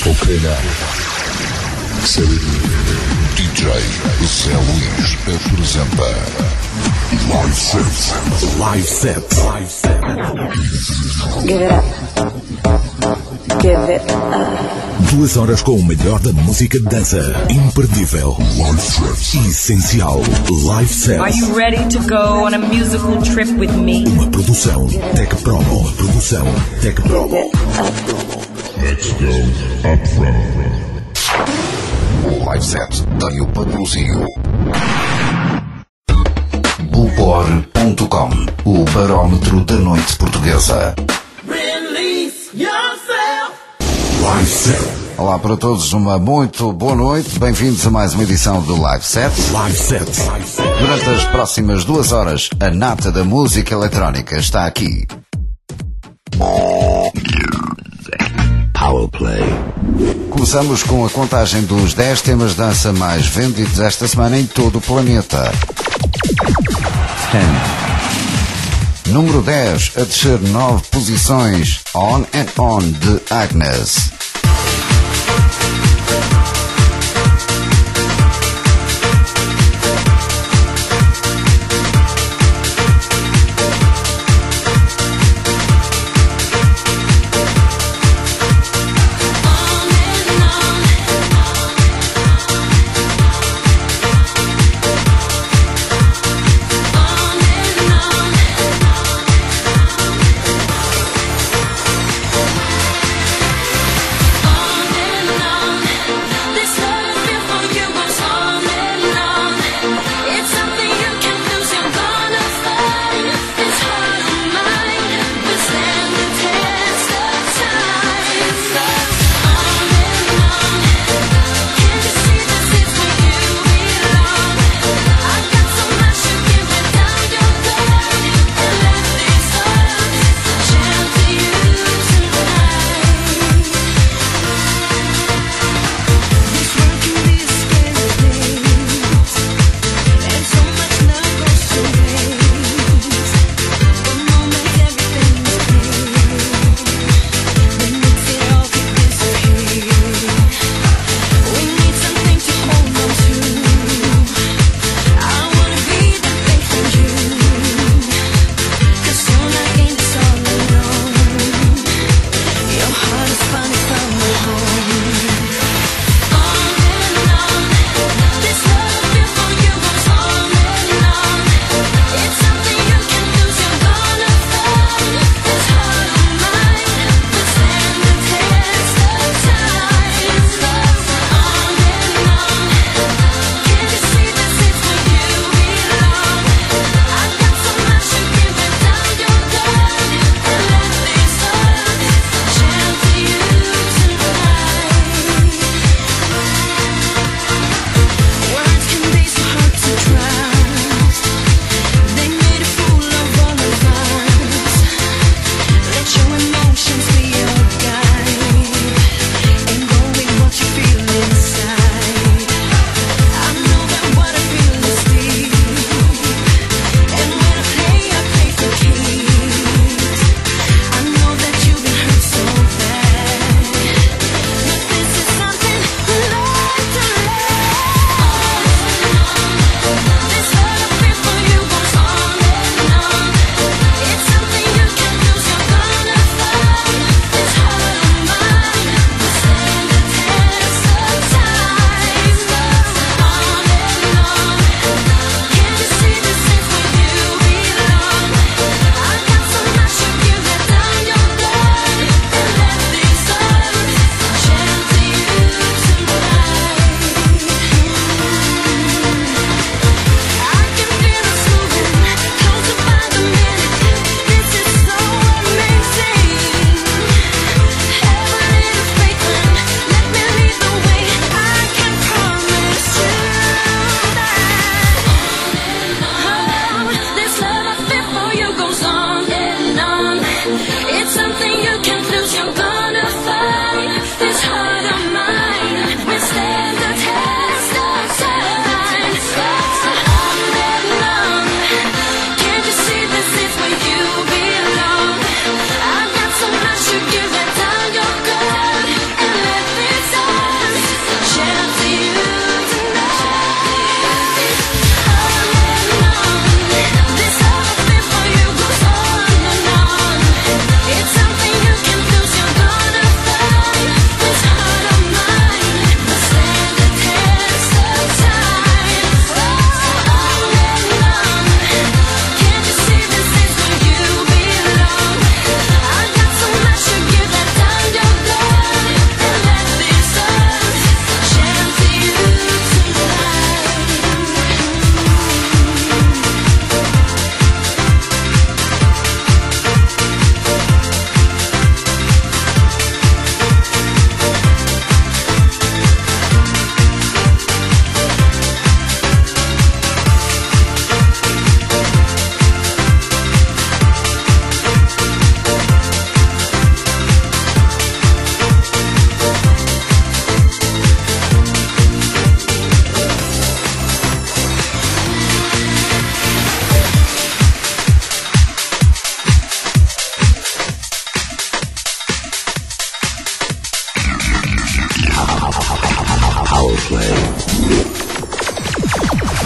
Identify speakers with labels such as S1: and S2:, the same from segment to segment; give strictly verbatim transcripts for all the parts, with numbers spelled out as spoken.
S1: Ok, now. D J Zé Luís apresenta Live Set. Live Set. Live Set.
S2: Give it up. Give it up.
S1: Duas horas com o melhor da música de dança. Imperdível. Live Set. Essencial. Live Set.
S3: Are you ready to go on a musical trip with me?
S1: Uma produção Tech Promo. Uma produção Tech Promo. Let's go up front. O Live Set tem o patrocínio Bullcore ponto com, o barómetro da noite portuguesa.
S4: Release yourself.
S1: Live Set.
S5: Olá para todos, uma muito boa noite. Bem-vindos a mais uma edição do Live Set.
S1: Live Set.
S5: Durante as próximas duas horas, a nata da música eletrónica está aqui.
S1: Power Play.
S5: Começamos com a contagem dos dez temas de dança mais vendidos esta semana em todo o planeta. dez. Número dez, a descer nove posições, On and On de Agnes.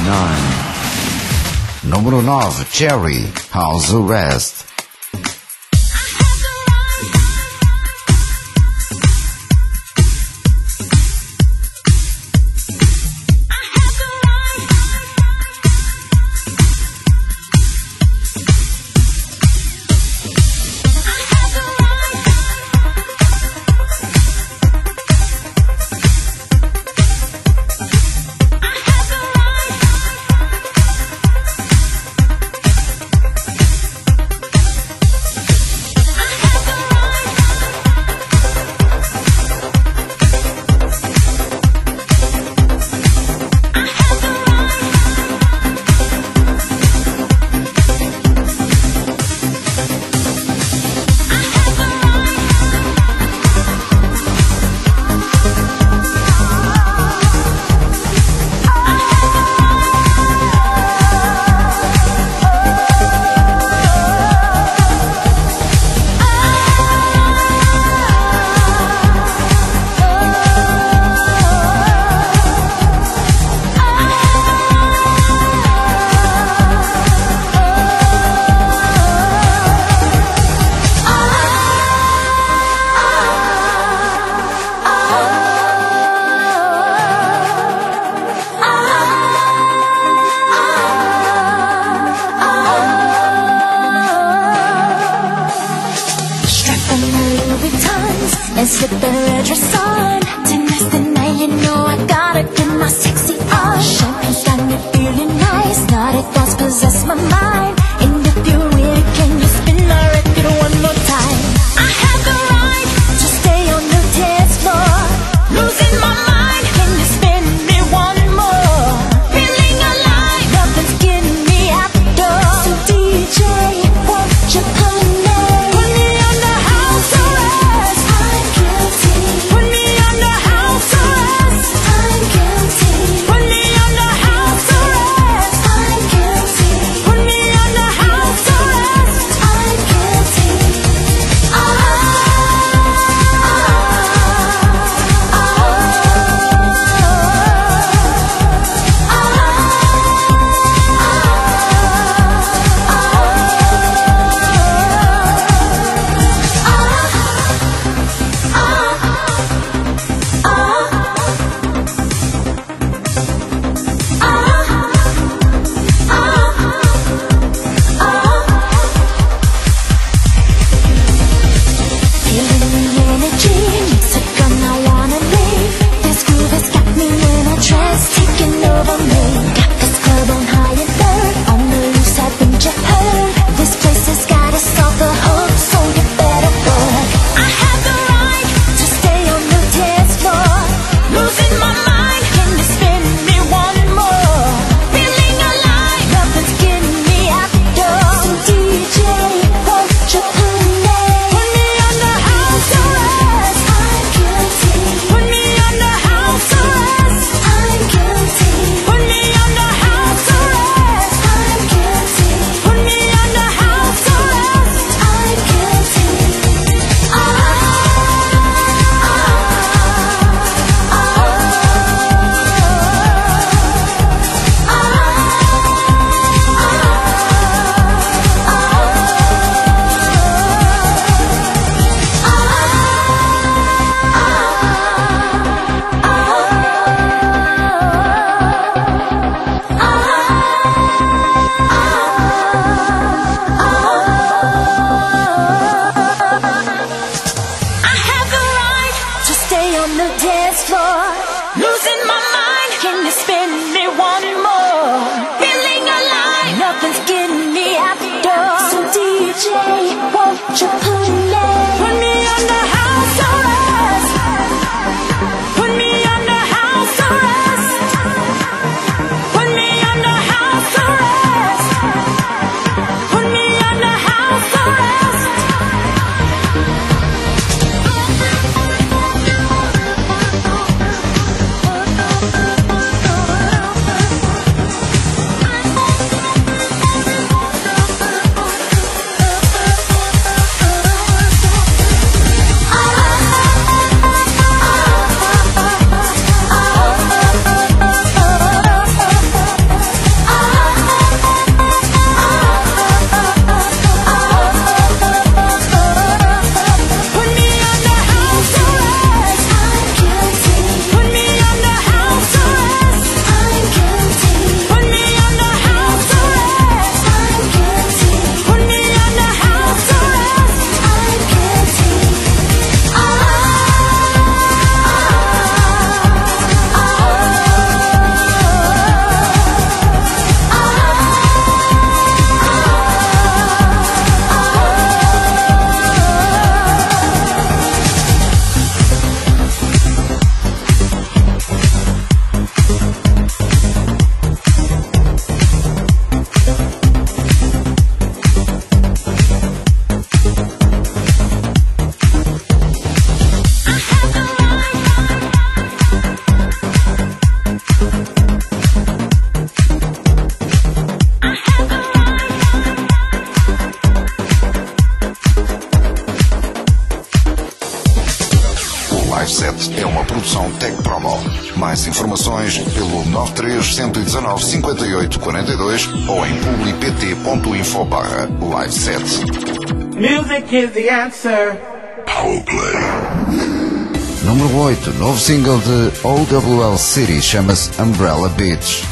S5: nine. Número nove, Cherry, House Arrest.
S6: And slip the red dress on. Tonight's the night, you know I gotta get my sexy on. Champagne's got me feeling nice. Naughty thoughts possess my mind. And if you're ready, can you spin my record one more time? I have the right to stay on the dance floor, losing my mind. Can you spin me one more? Feeling alive, nothing's getting me out the door. So D J, won't you put me, put me on the house arrest? I'm guilty. Put me on the house arrest. I'm guilty. Put me on the house arrest. I'm guilty. Put me on the house arrest. I'm guilty. Ah, ah, feeling the energy, makes a gun I wanna leave. This groove has got me in a trance, taking over me. Got this club on high alert, on the loose, haven't you heard? This place has got us off the hook, so you better work. I have the right to stay on the dance floor, losing my mind. Can you spin me one more? Feeling alive, nothing's getting me out the door. So D J, won't you put me, put me on the house arrest? I'm guilty. Put me on the house arrest. I'm guilty. Put me on the house arrest. I'm guilty. Put me on the house arrest. I'm guilty. Ah, ah, I have the right to stay on the dance floor, losing my mind. Can you spin me one more? Feeling alive, nothing's getting me out the door. So D J, won't you put me, put me on the house arrest? Put me on the house arrest. Put me on the house arrest. Put me on the house arrest.
S1: Live Set é uma produção Tech Promo. Mais informações pelo nove três um um nove cinco oito quatro dois ou em publipt ponto info barra live set.
S4: Music is the answer.
S1: Powerplay.
S5: Número oito, novo single de O W L City, chama-se Umbrella Beach.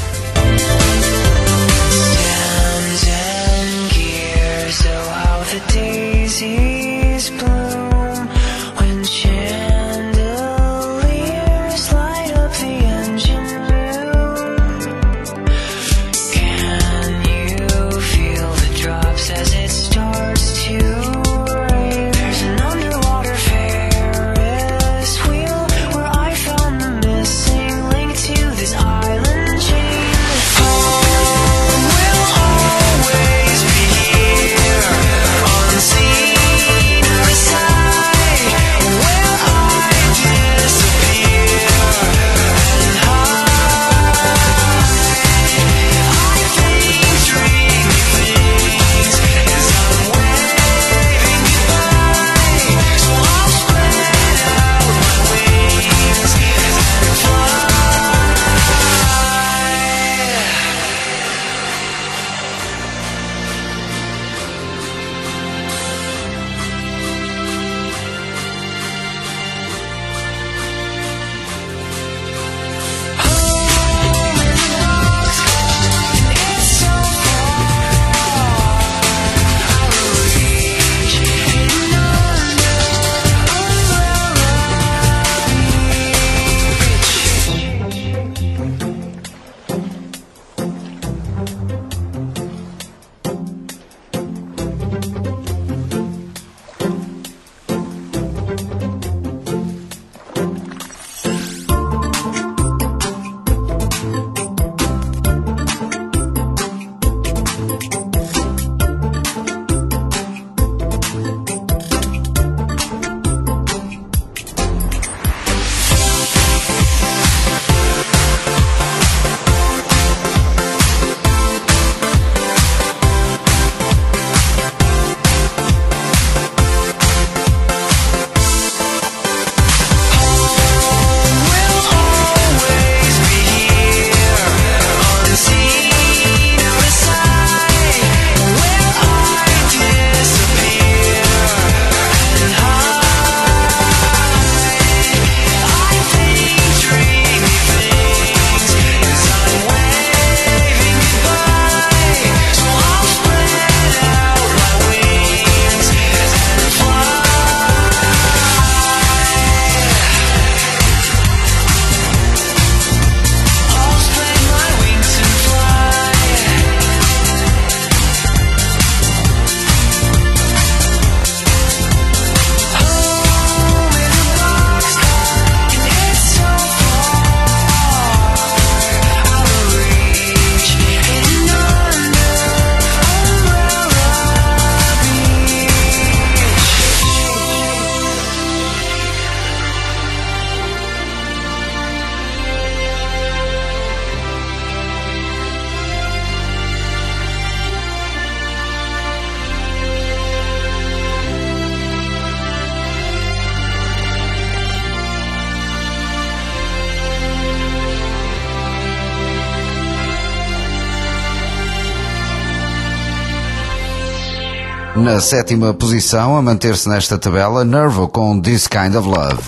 S5: Na sétima posição, a manter-se nesta tabela, Nervo com This Kind of Love.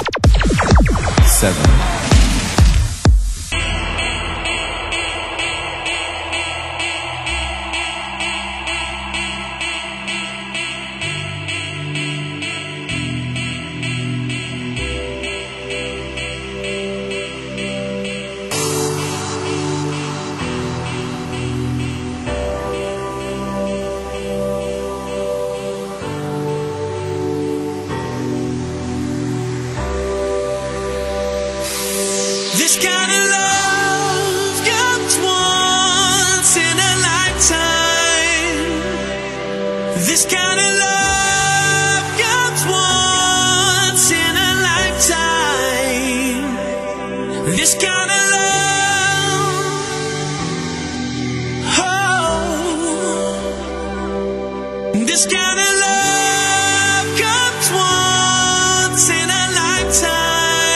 S7: seven.
S8: This kind of love comes once in a lifetime. This kind of love comes once in a lifetime. This kind of love, oh, this kind of love comes once in a lifetime.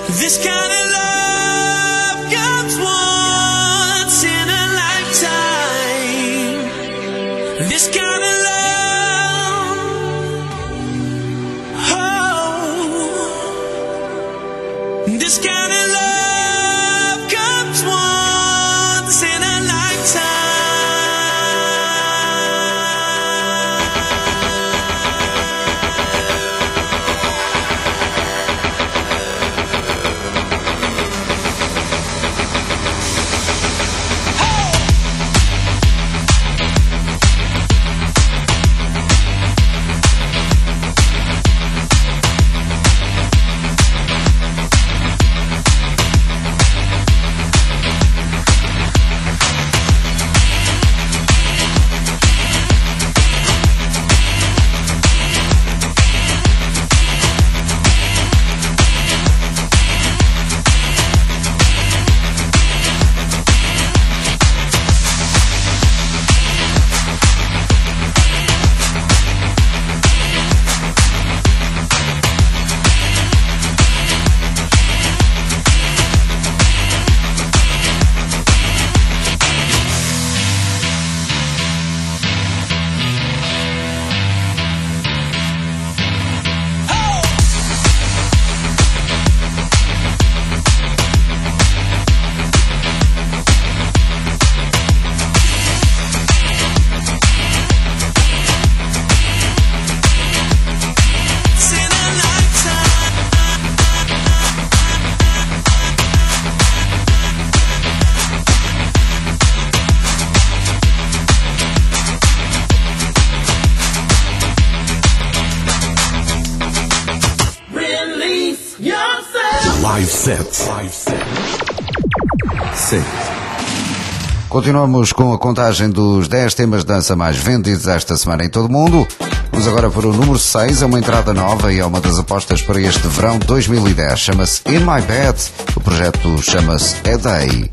S8: This kind of love comes once in a lifetime. This kind of love, oh, this kind of love comes once in a lifetime.
S1: Live set. Live set.
S5: Sim. Continuamos com a contagem dos dez temas de dança mais vendidos esta semana em todo o mundo. Vamos agora para o número seis, é uma entrada nova e é uma das apostas para este verão dois mil e dez. Chama-se In My Bed, o projeto chama-se A Day.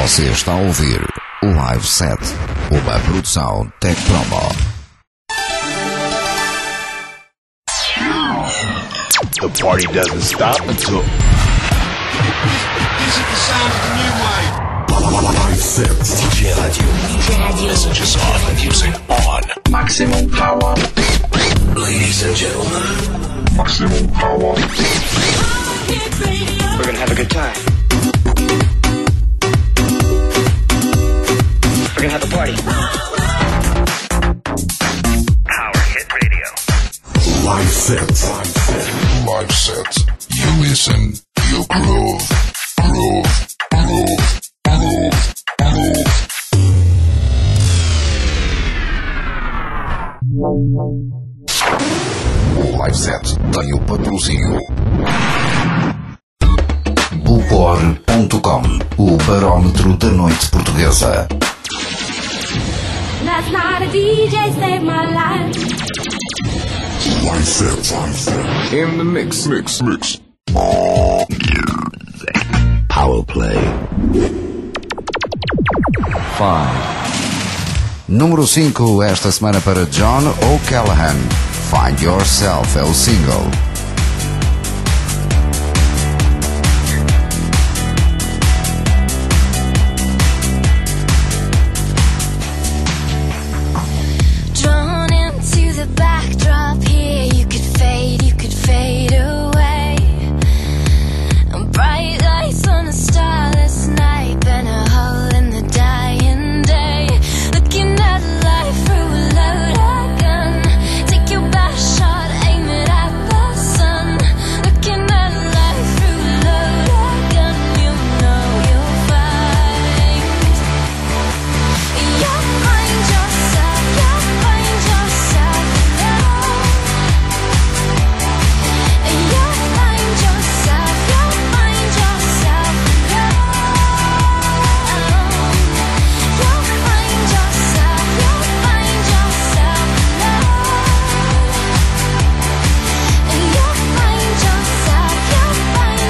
S5: Você está a ouvir o Live Set, uma produção Tech Promo.
S1: The party doesn't stop until
S8: This is the sound of the new wave.
S1: Live Set.
S8: D J Radio. D J Radio. Messages on. Music on. Maximum power. Ladies and gentlemen.
S1: Maximum power.
S4: We're gonna have a good time. We're gonna have a party. Power Hit Radio.
S1: Live Set. Live Set. You listen, you groove, groove, groove, groove, groove. O Live Set tem o patrocínio Bullcore ponto com, o barómetro da noite portuguesa.
S6: Last night a D J saved my life.
S1: Live Set. In the mix, mix, mix. Power Play.
S5: Five. Número cinco esta semana para John O'Callaghan. Find Yourself é o single.
S6: Drawn into the backdrop here, you could fade, you could fade away. Bright lights on a starless night, burn a hole in the dying day. Looking at life through a loaded gun. Take your best shot, aim it at the sun. Looking at life through a loaded gun, you know you'll find. You'll find yourself, you'll find yourself alone. You'll find yourself, you'll find yourself alone. You'll find yourself, you'll find yourself alone. You'll find yourself, you'll find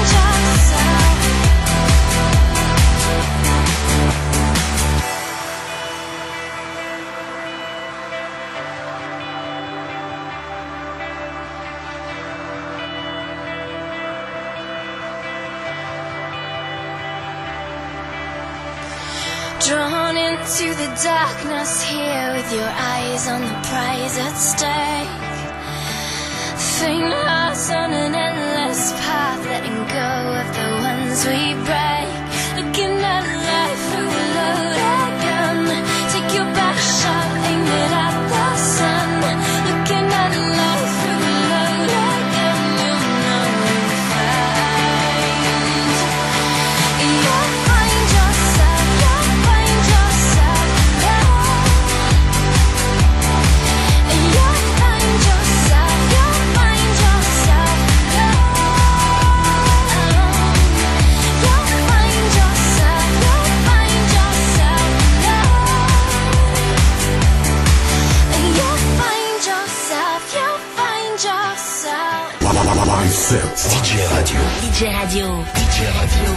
S6: Drawn into the darkness here with your eyes on the prize at stake. Faint hearts on an endless path, letting go of the ones we break. Looking at life through a loaded gun. Take your best shot, aim it at the sun. Looking at life through a loaded gun, you know you'll find. You'll find yourself, you'll find yourself alone. You'll find yourself, you'll find yourself alone. You'll find yourself, you'll find yourself alone. You'll find yourself, you'll find yourself.
S1: Live Set.
S8: D J Radio.
S6: D J Radio.
S8: D J Radio.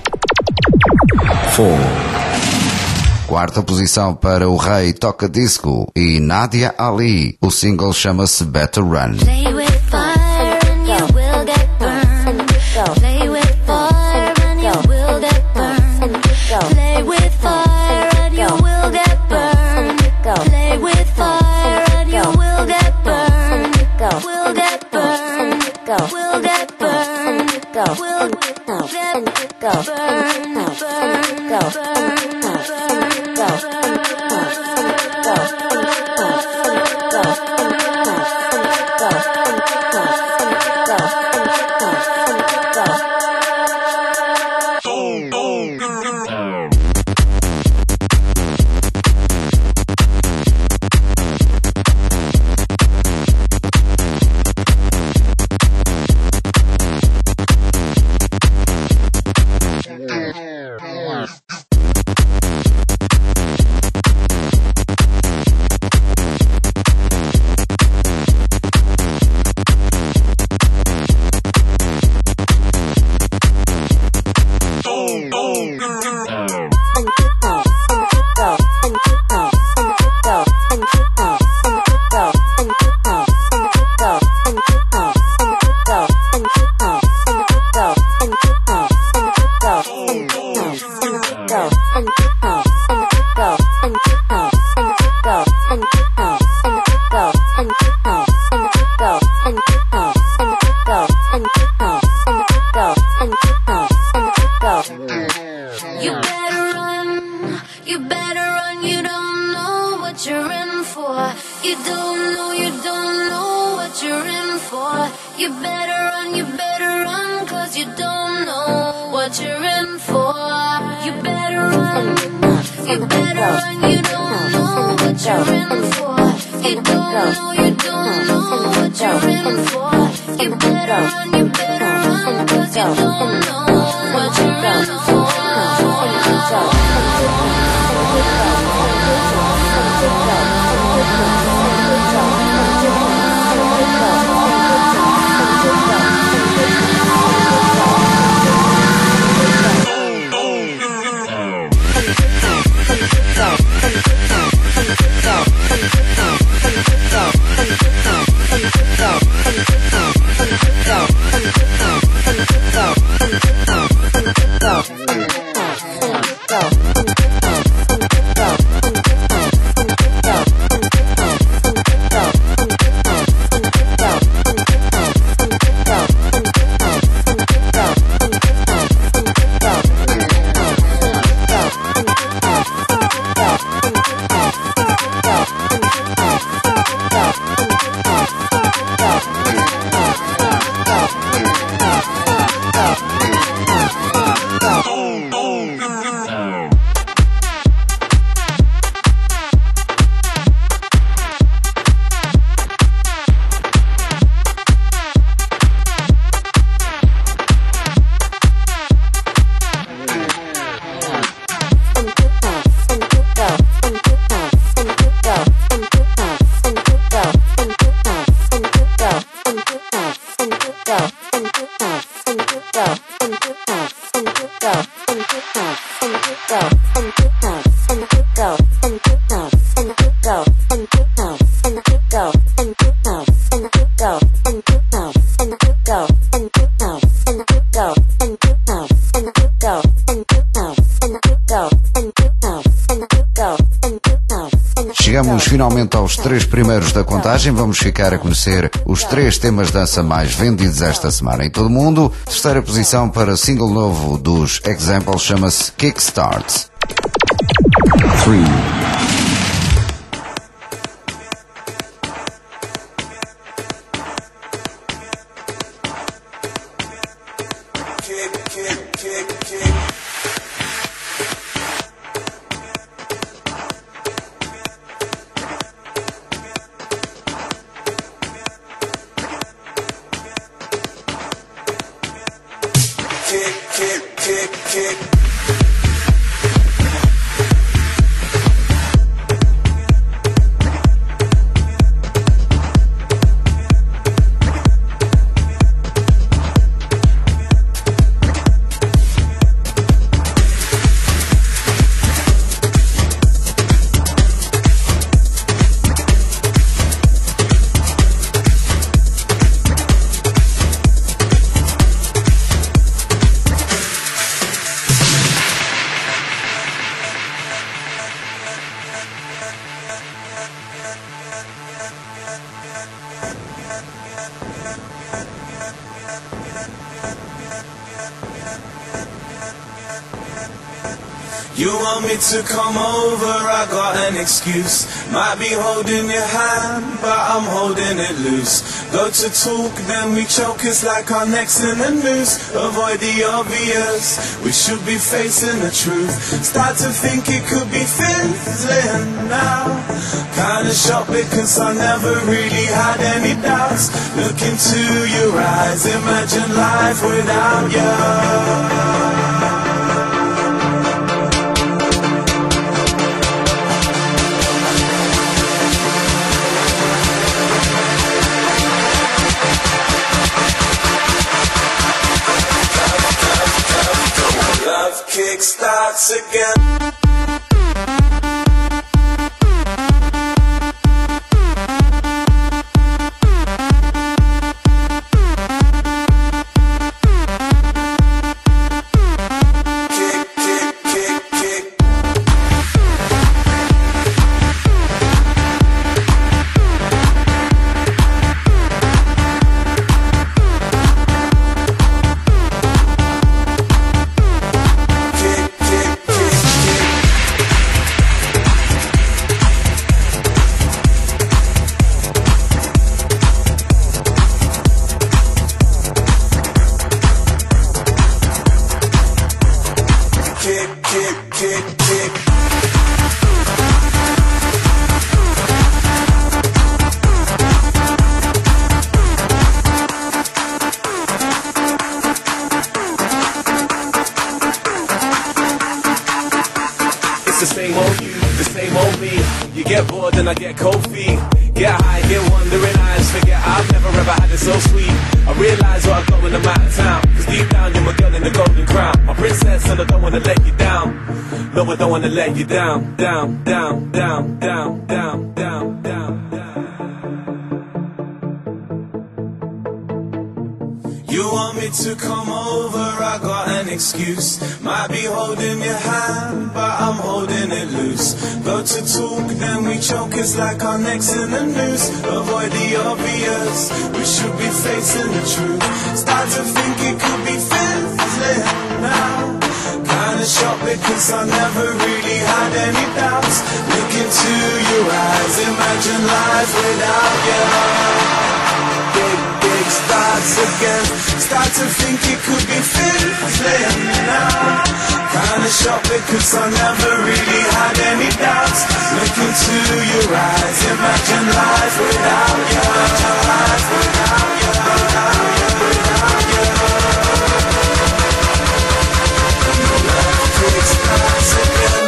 S5: Four. Quarta posição para o rei toca disco e Nadia Ali. O single chama-se Better Run.
S6: Play with fire and you will get burned. Play with fire and you will get burned. Play with fire and you will get burned. Play with fire and you will get burned. Will get burned. Will get burned. Will get burned. Burn, for. You better run, you better run, cause you don't know what you're in for. You better run, you better run, you don't know what you're in for. You don't know, you don't know what you're in for. You better run, you better run, cause you don't know what you're in for.
S5: Chegamos finalmente aos três primeiros da contagem. Vamos ficar a conhecer os três temas de dança mais vendidos esta semana em todo o mundo. Terceira posição para single novo dos Example, chama-se Kickstart.
S7: Three.
S9: You want me to come over, I got an excuse. Might be holding your hand, but I'm holding it loose. Go to talk, then we choke, it's like our necks in the noose. Avoid the obvious, we should be facing the truth. Start to think it could be fizzling now. Kinda shocked because I never really had any doubts. Look into your eyes, imagine life without you. Kick starts again. kick, kick, kick. It's the same old you, the same old me. You get bored and I get cold feet. Get high, get wandering eyes. Forget I've never ever had it so sweet. I realise what I've got when I'm out of town. Cause deep down you're my girl in the golden crown. My princess and I don't wanna let you down. No, I don't wanna let you down. Down, down, down, down, down, down, down, down. You want me to come over, I got an excuse. Might be holding your hand, but I'm holding it loose. Go to talk, then we choke, it's like our necks in the noose. Avoid the obvious, we should be facing the truth. Start to think it could be fizzling now. Kinda shocked because I never really had any doubts. Look into your eyes, imagine life without you. Big, big starts again. Start to think it could be fizzling now. Kinda shocked because I never really had any doubts. Look into your eyes, imagine life without you. Imagine life without you, without you, without you. Big starts again.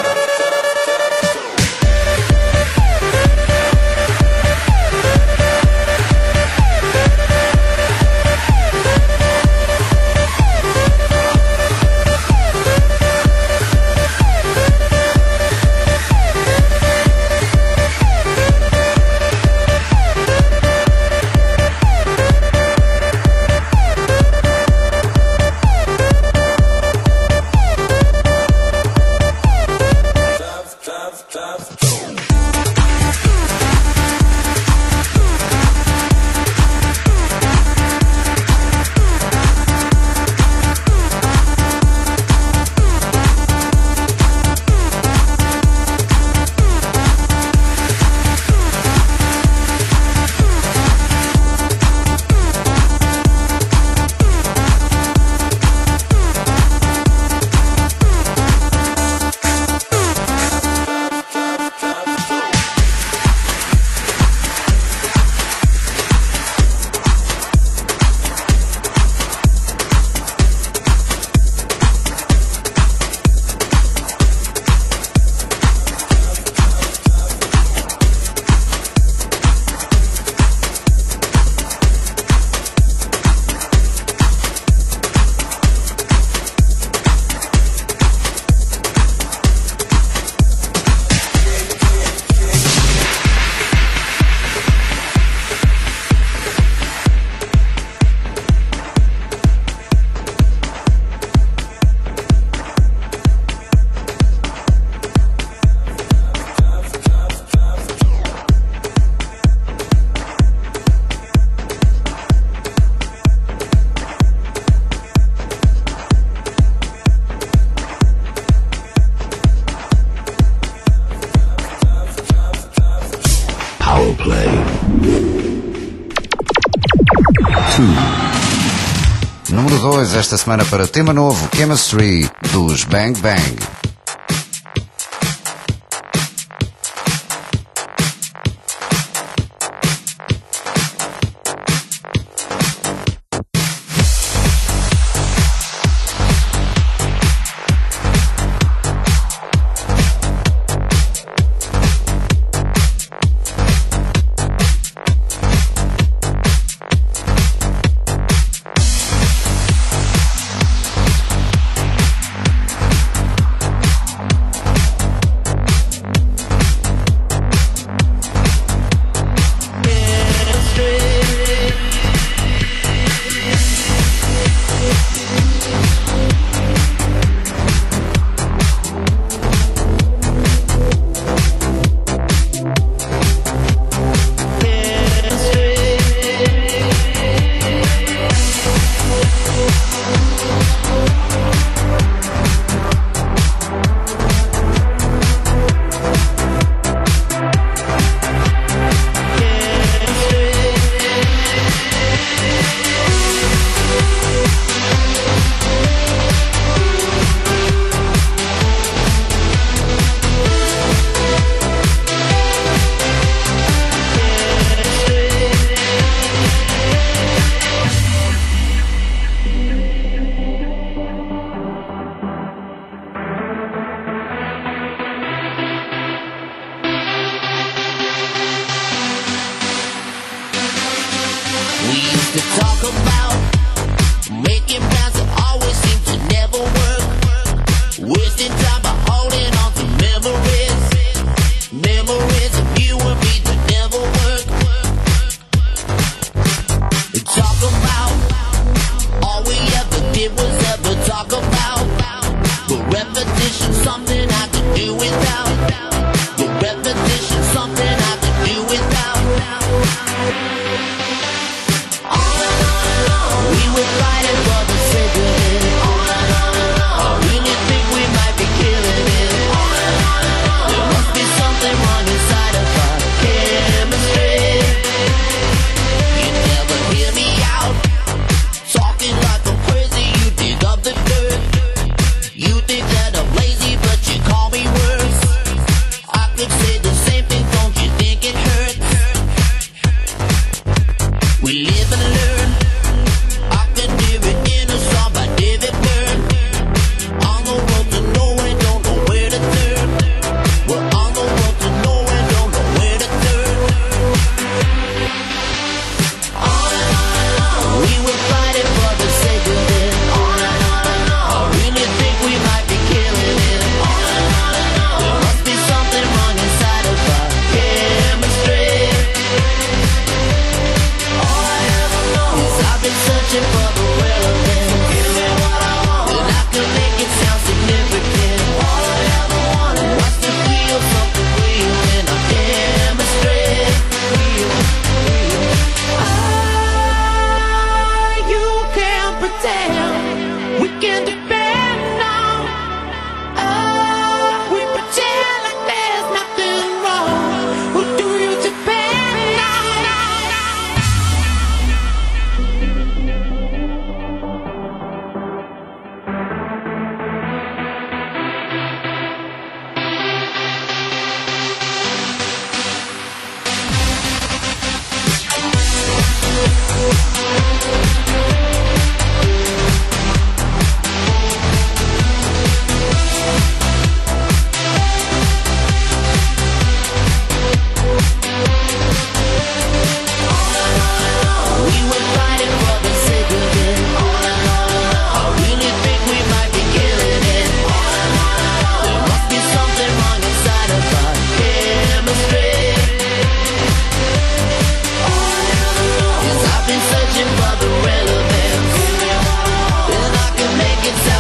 S5: Número dois esta semana para tema novo, Chemistry, dos Bang Bang.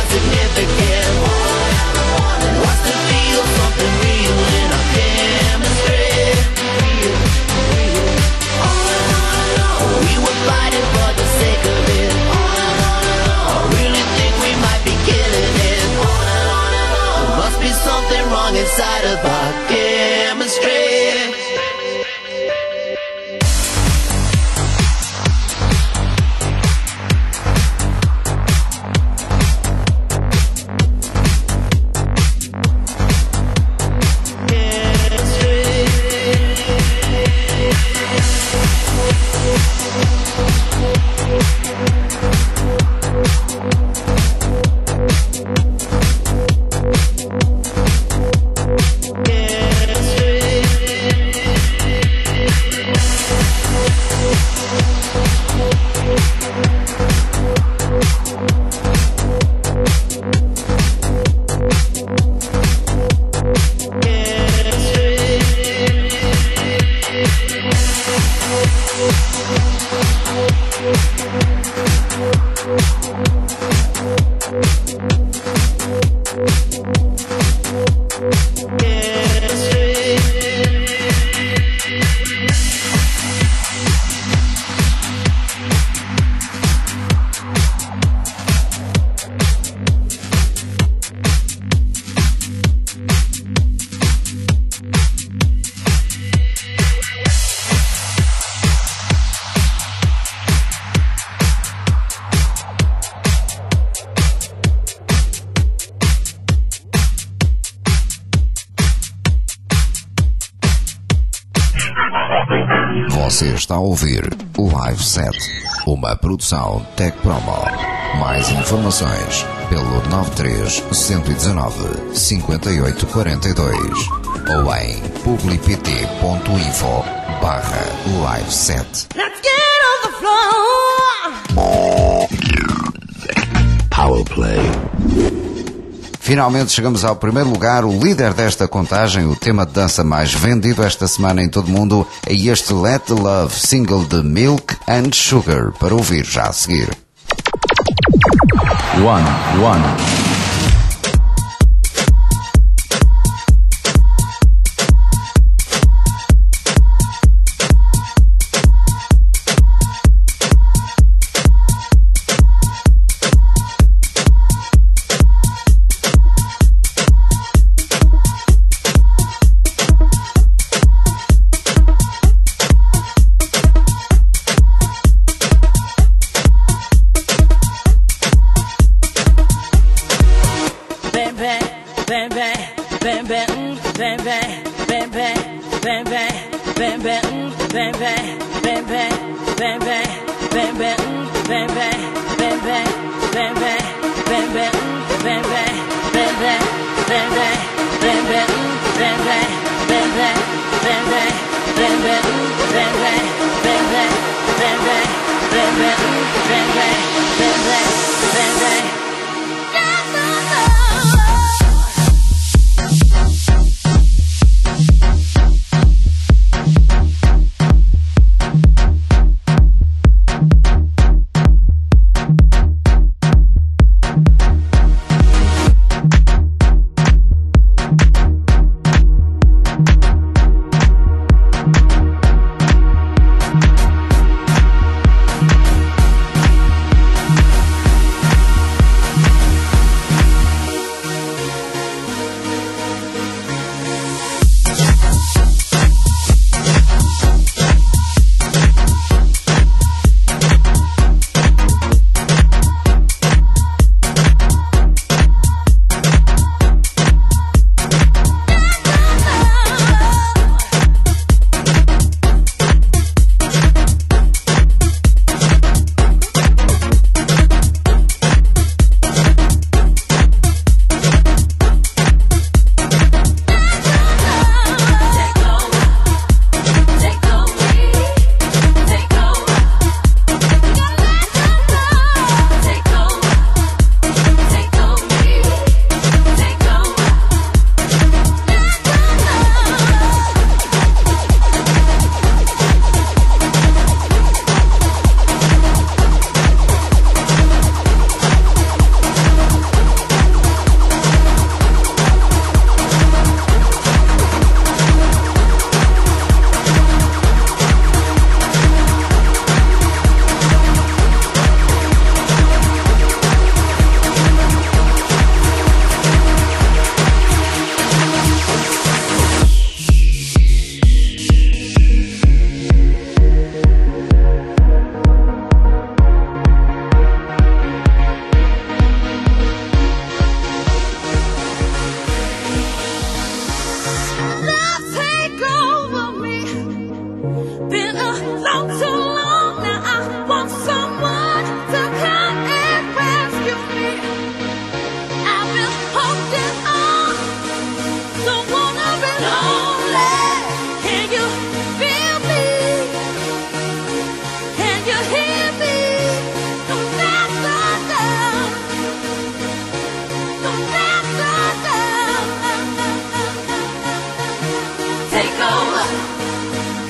S10: significant. Wants to feel something real in our chemistry. We were fighting for the sake of it. I really think we might be killing it. There must be something wrong inside of our chemistry.
S5: Você está a ouvir o Live Set, uma produção Tech Promo. Mais informações pelo nove três, um um nove, cinco oito quatro dois ou em publipt ponto info barra live set.
S10: Let's get on the floor.
S1: Power Play.
S5: Finalmente chegamos ao primeiro lugar, o líder desta contagem, o tema de dança mais vendido esta semana em todo o mundo é este Let the Love, single de Milk and Sugar, para ouvir já a seguir.
S7: One, one.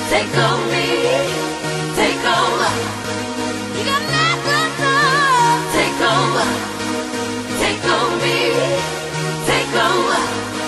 S10: Take on me, take over. You got nothing to take over. Take on me, take over.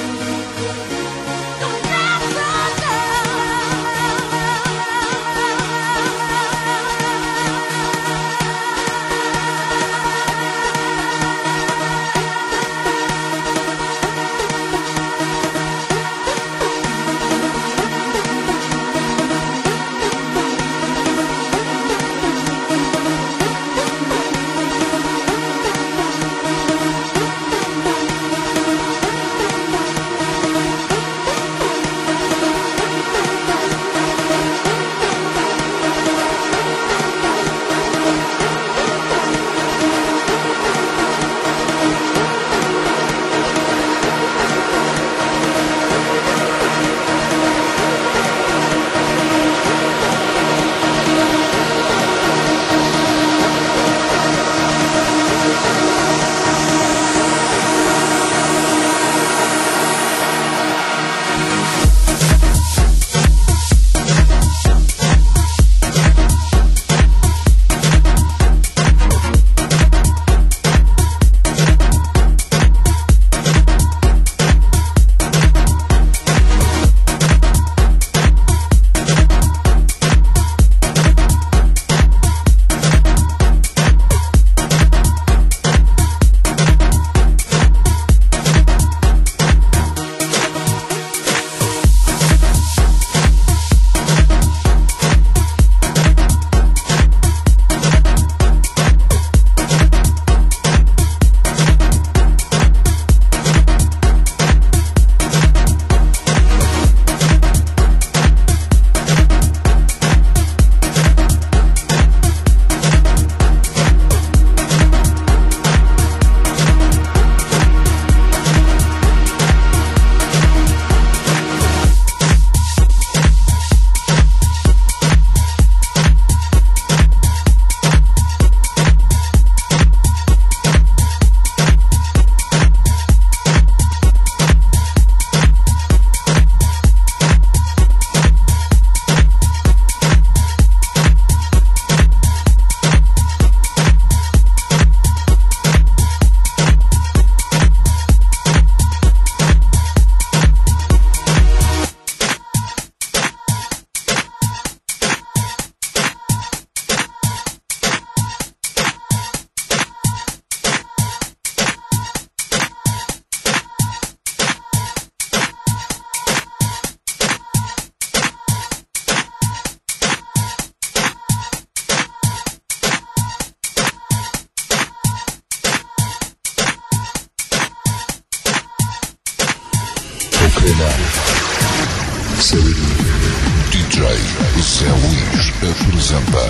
S1: D J Zé Luís apresenta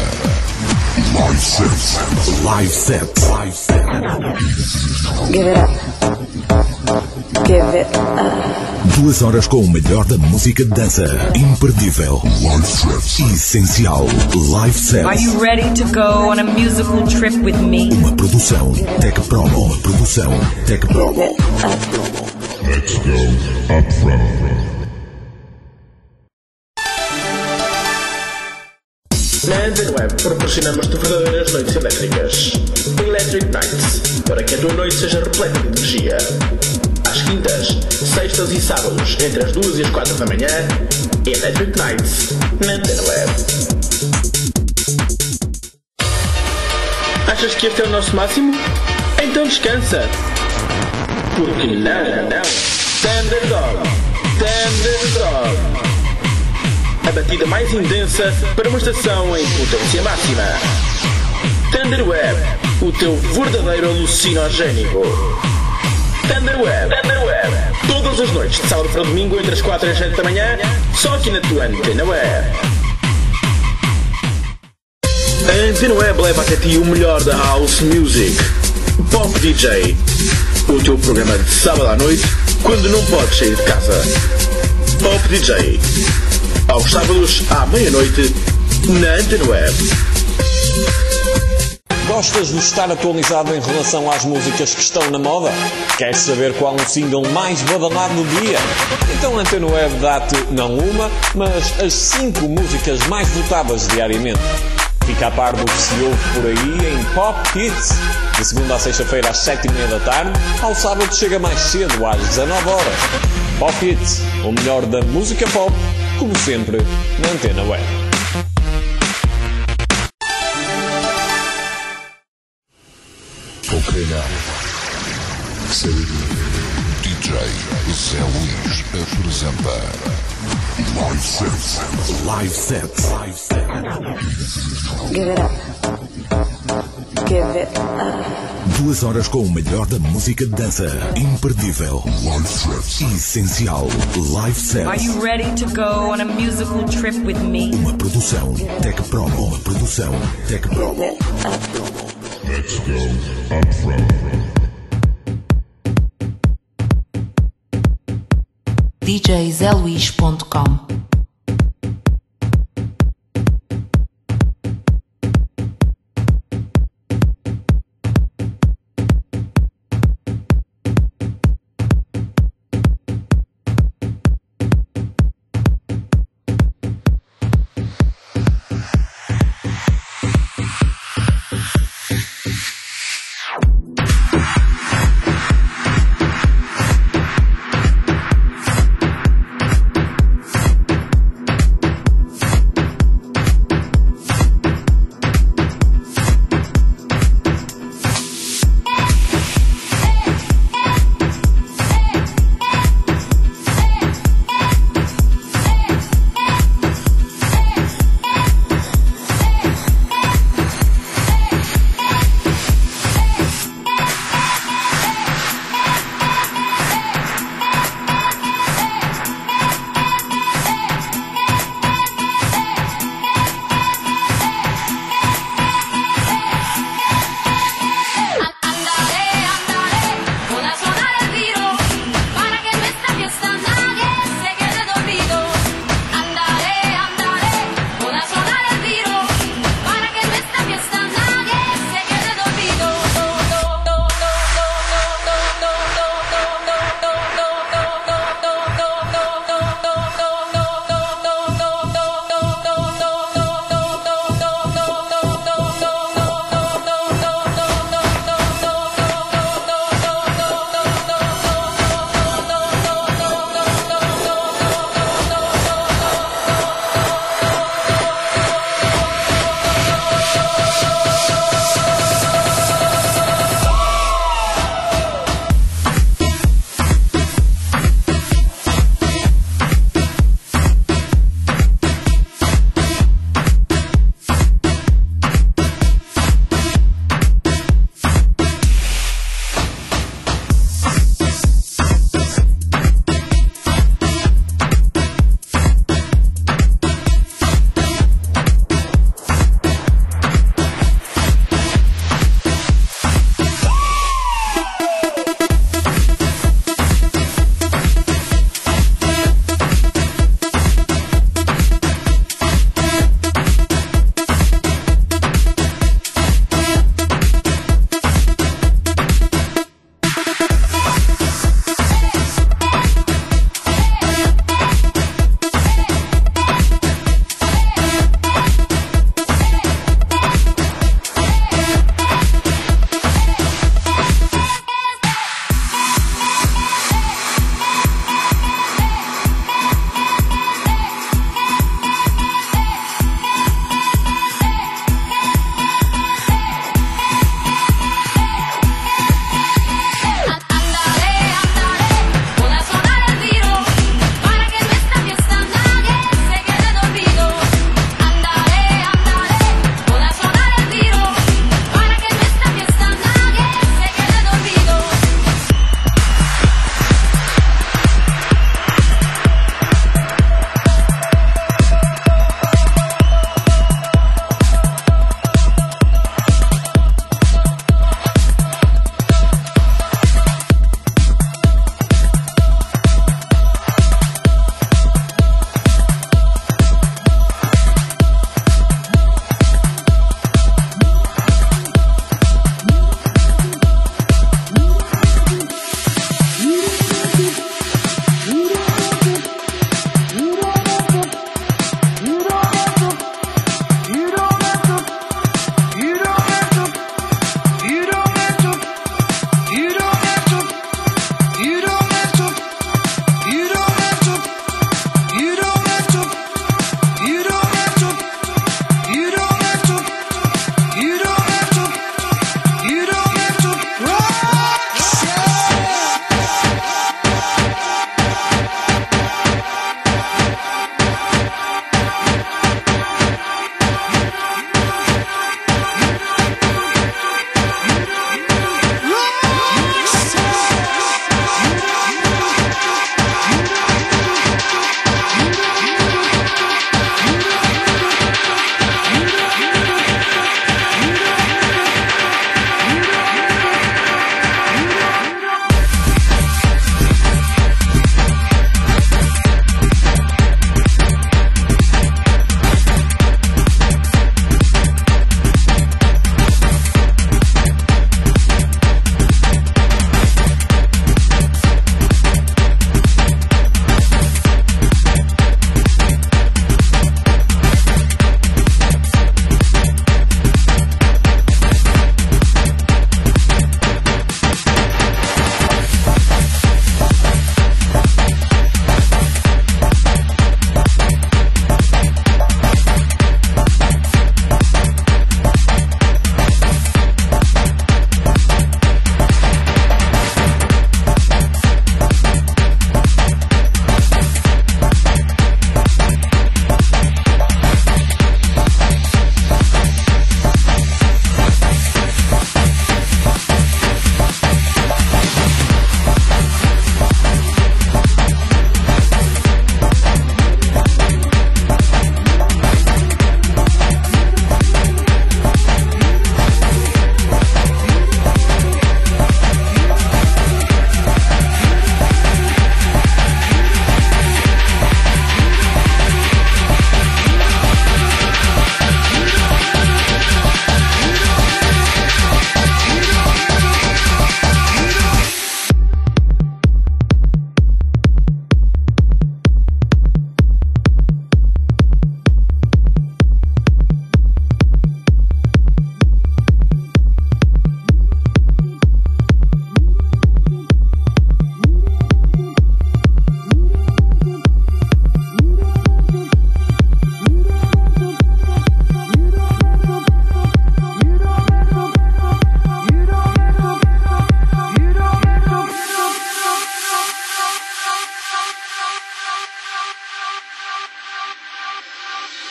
S1: Live Set. Live Set. Live Set.
S2: Give it up. Give it up.
S1: Duas horas com o melhor da música de dança. Imperdível. Live Set. Essencial. Live Set.
S3: Are you ready to go on a musical trip with me?
S1: Uma produção Tech Promo. Uma produção Tech Promo. Let's go up front.
S11: Na Antena Web proporcionamos-te verdadeiras noites elétricas. Electric Nights, para que a tua noite seja repleta de energia. Às quintas, sextas e sábados, entre as duas e as quatro da manhã, Electric Nights, na Antena Web. Achas que este é o nosso máximo? Então descansa! Porque não, não, Thunderdog, Thunderdog. A batida mais intensa para uma estação em potência máxima. Thunderweb, o teu verdadeiro alucinogénico. Thunderweb, Thunderweb, todas as noites de sábado para domingo entre as quatro e as sete da manhã, só aqui na tua Antena Web. A Antena Web leva até ti o melhor da House Music. Pop D J, o teu programa de sábado à noite quando não podes sair de casa. Pop D J, aos sábados à meia-noite na Antena Web.
S12: Gostas de estar atualizado em relação às músicas que estão na moda? Queres saber qual o single mais badalado do dia? Então a Antena Web dá-te não uma, mas as cinco músicas mais votadas diariamente. Fica a par do que se ouve por aí em Pop Hits, de segunda a sexta-feira às sete e meia da tarde, ao sábado chega mais cedo às dezanove horas. Pop Hits, o melhor da música pop, como sempre, na Antena Web.
S1: Ok, now. Say D J Zé Luís apresenta Live Set. Live Set. Live Set.
S2: Give it up. Give it up.
S1: Duas horas com o melhor da música de dança. Imperdível. Live Set. Essencial. Live Set.
S3: Are you ready to go on a musical trip with me?
S1: Uma produção Tech Promo. Uma produção Tech Promo. Let's go up front.
S13: D J zé luís ponto com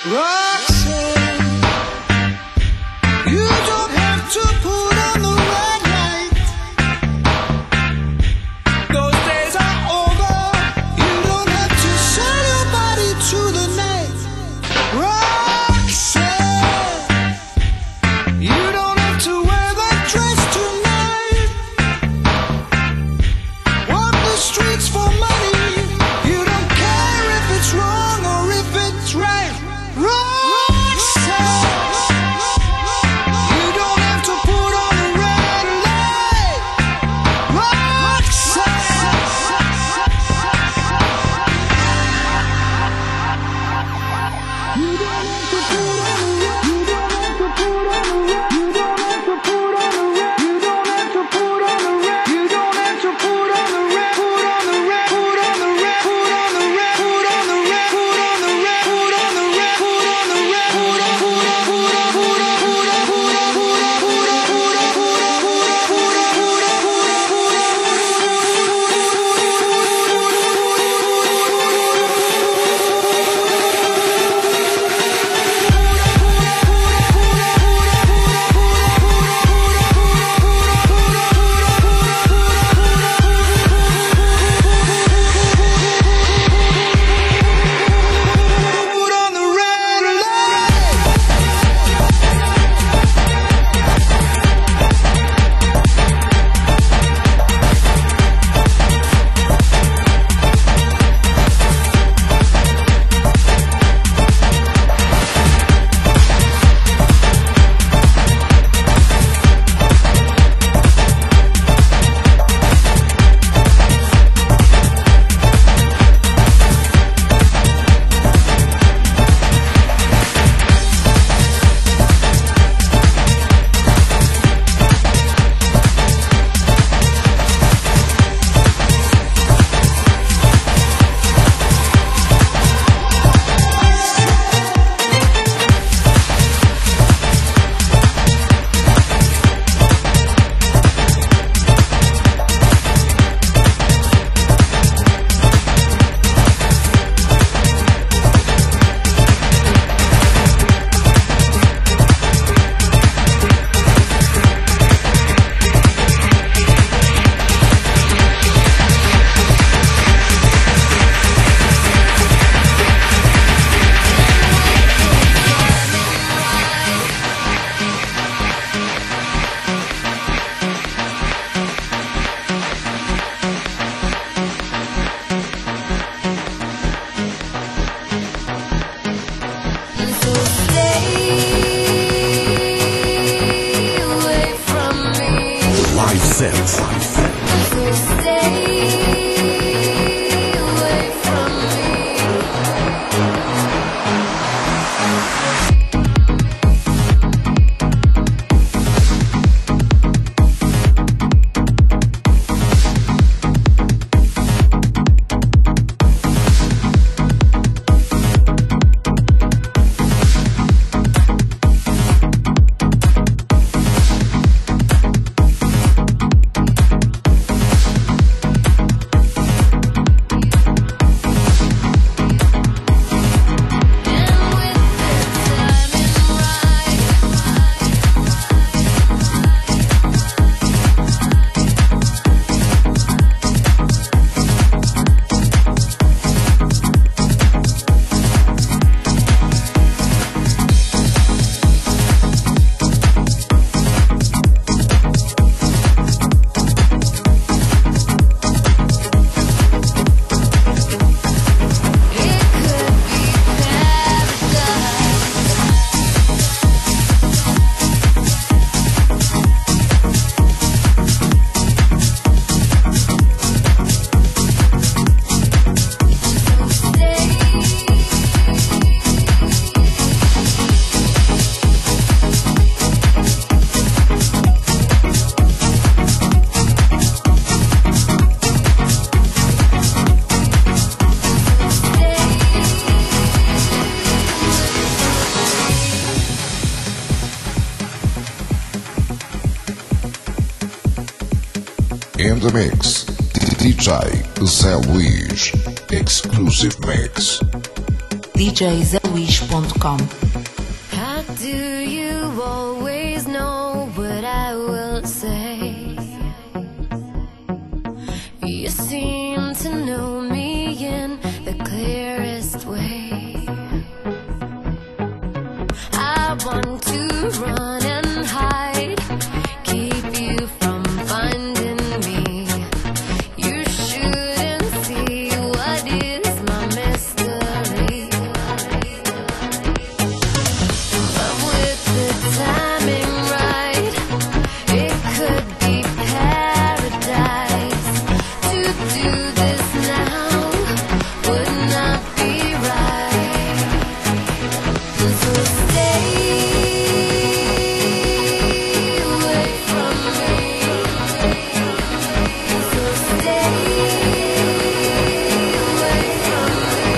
S1: In the mix, D J Zé Luís, exclusive mix.
S13: D J zé luís ponto com.
S6: How do you always know what I will say? You seem to know me in the clearest way. I want to run and hide, keep you from finding me. You shouldn't see what is my mystery. But with the timing right, it could be paradise. To do this now would not be right. So stay away from me. So stay away from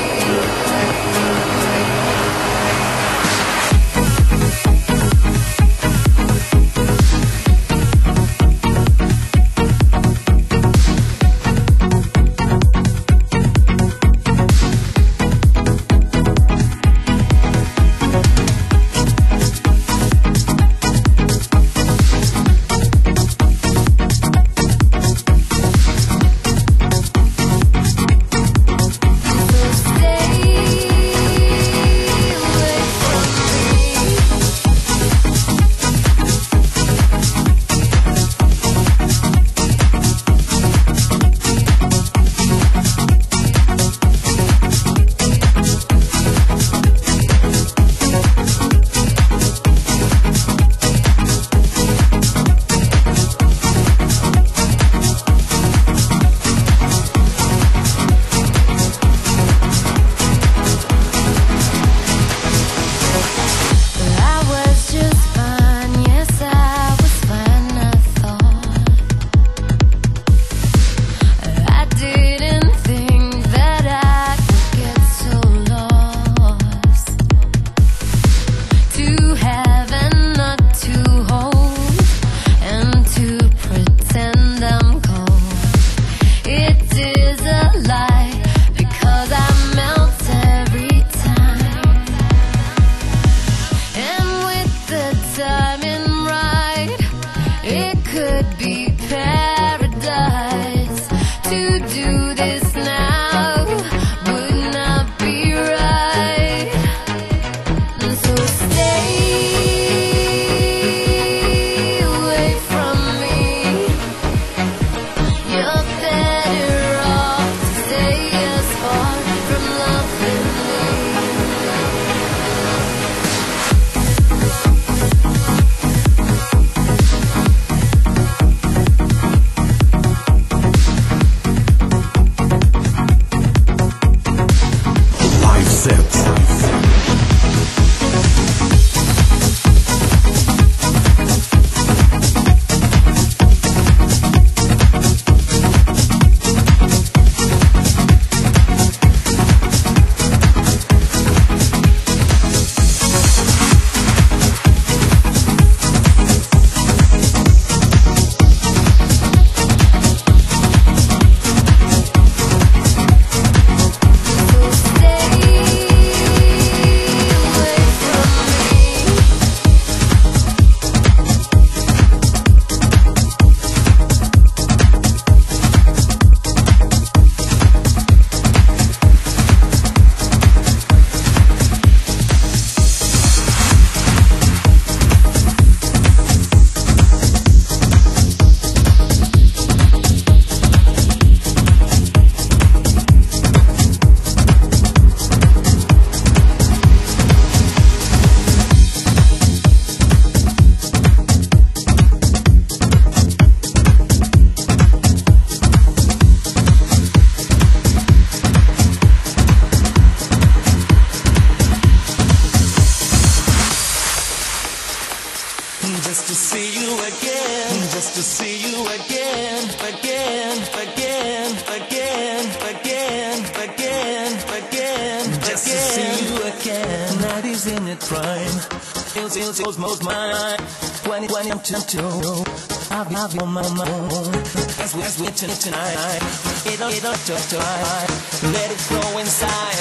S9: Just to see you again, just to see you again, again, again, again, again, again, again, just to see you again. Night is in its prime, feels feels feels most mine. Twenty twenty I'm two. I've have you on my own. As we as we tonight, it don't it don't try. Let it flow inside.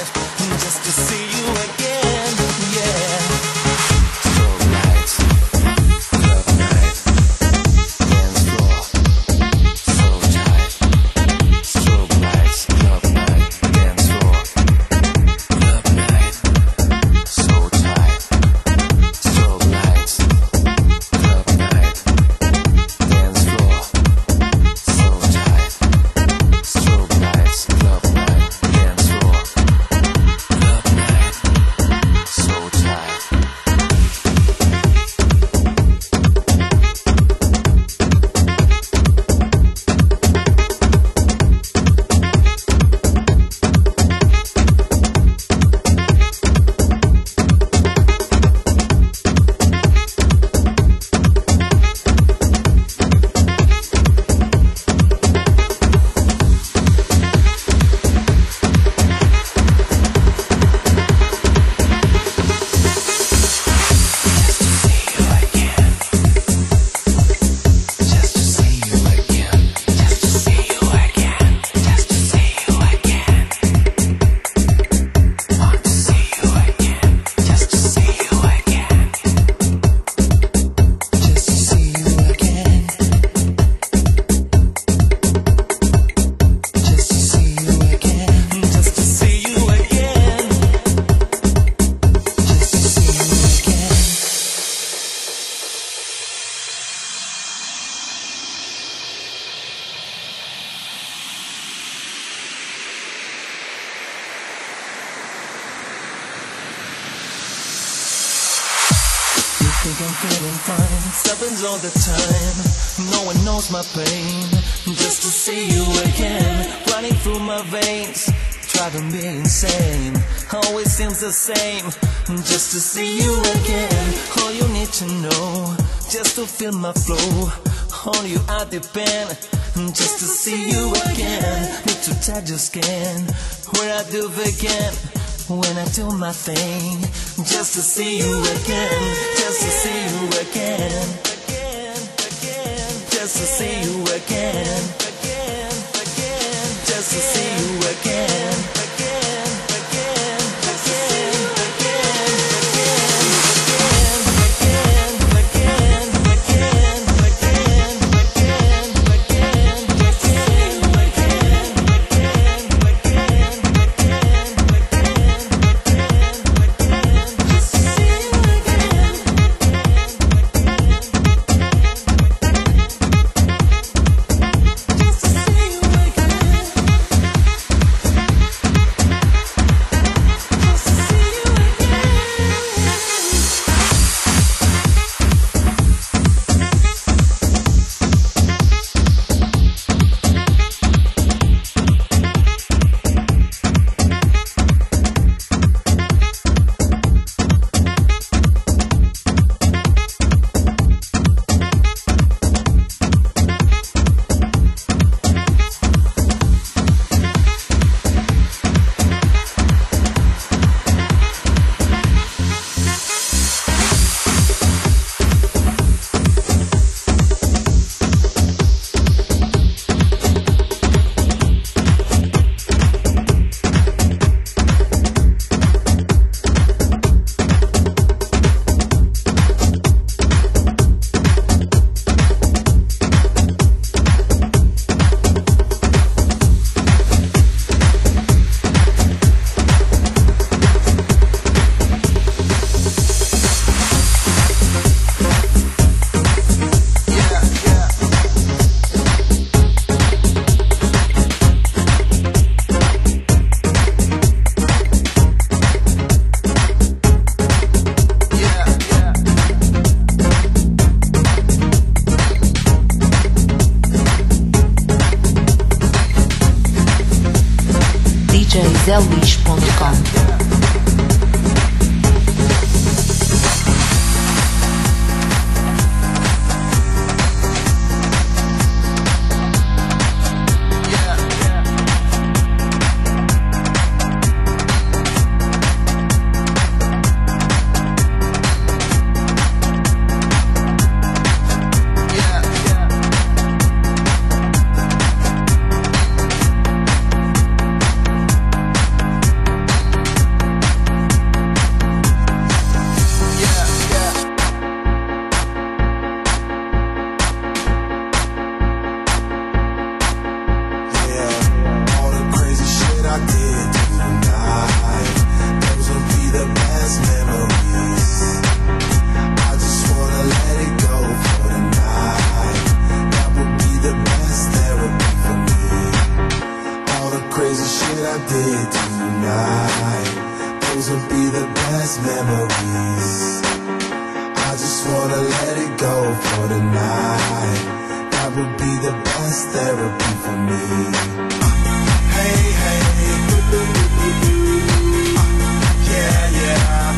S9: just to see you again, yeah. Think I'm feeling fine, this happens all the time. No one knows my pain, just to see you again, running through my veins, driving me insane. Always seems the same, just to see you again. All you need to know, just to feel my flow. On you I depend, just to see you again. Need to touch your skin, where I do begin. When I do my thing, just to see you again, just to see you again, just to see you again, just to see you again.
S13: D J zé luís ponto com.
S9: crazy shit I did tonight, those will be the best memories. I just wanna let it go for the night. That would be the best therapy for me. Hey, hey, yeah, yeah.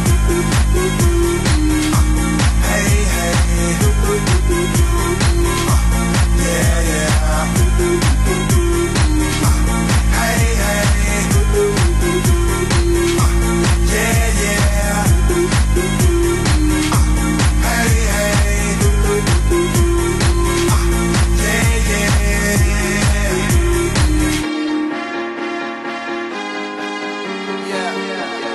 S9: Hey, hey, yeah, yeah. Hey, hey, yeah, yeah. Hey, hey, yeah, yeah.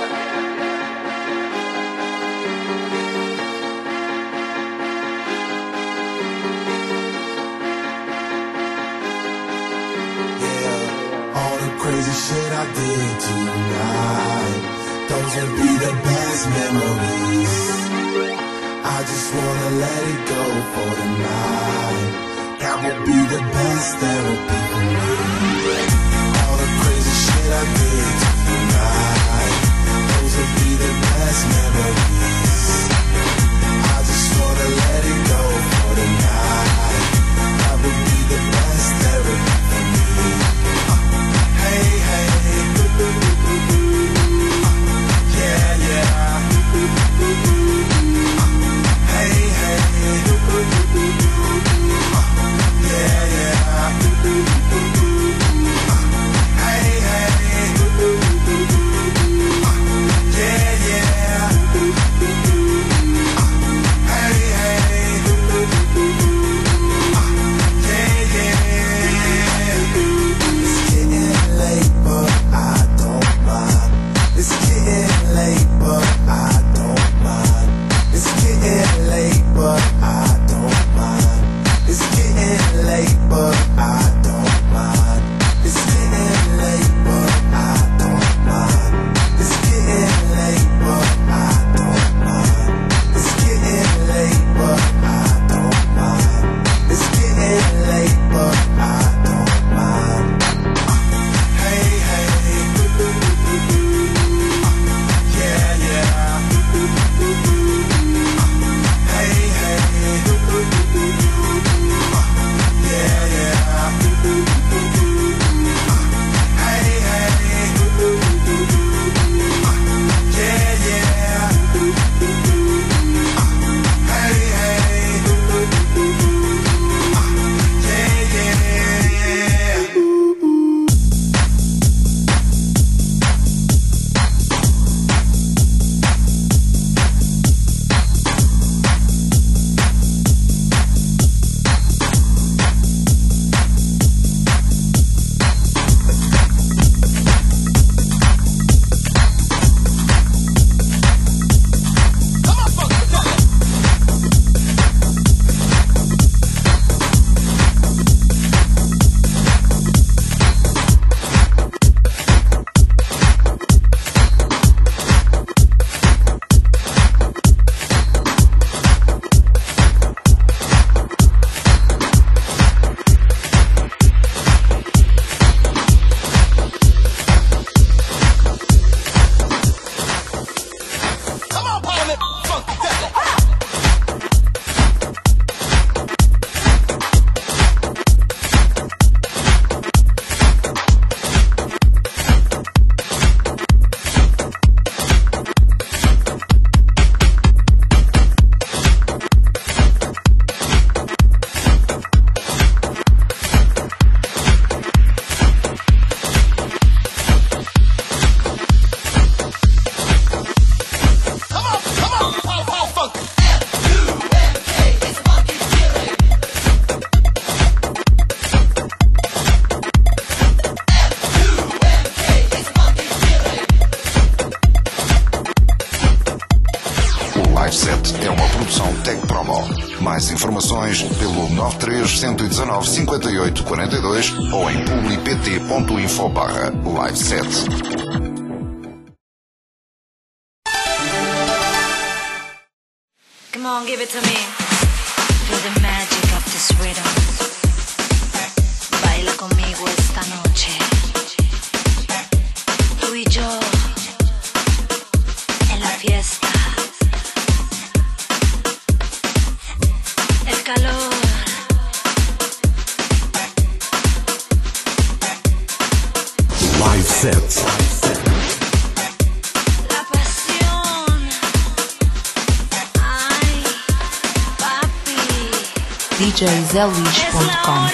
S9: Crazy shit I did tonight, those will be the best memories. I just wanna let it go for the night. That would be the best therapy for me. All the crazy shit I did tonight, those will be the best memories. I just wanna let it go for the night. That would be the best therapy for me. Hey, hey, yeah, yeah. Hey, hey, yeah, yeah. Hey, hey, yeah, yeah. Hey, hey, yeah, yeah. It's getting late, but I don't mind. It's getting late, but I don't mind. It's getting late, but I don't mind. It's getting late, but I don't mind. It's getting late, but I don't mind. It's getting late, but I don't mind. It's getting late, but I don't mind. It's getting late, but I don't mind. Hey, hey, yeah, yeah. Hey, hey, yeah, yeah. Hey, hey, yeah, yeah. Hey, hey, yeah, yeah.
S1: Mais informações pelo nove três um um nove cinco oito quatro dois ou em publipt ponto info barra live set.
S14: Come on, give it to me. Feel the magic of this rhythm. Baila conmigo esta noche.
S1: five sets.
S14: La pasión. Ay, papi.
S13: D J zé luís ponto com.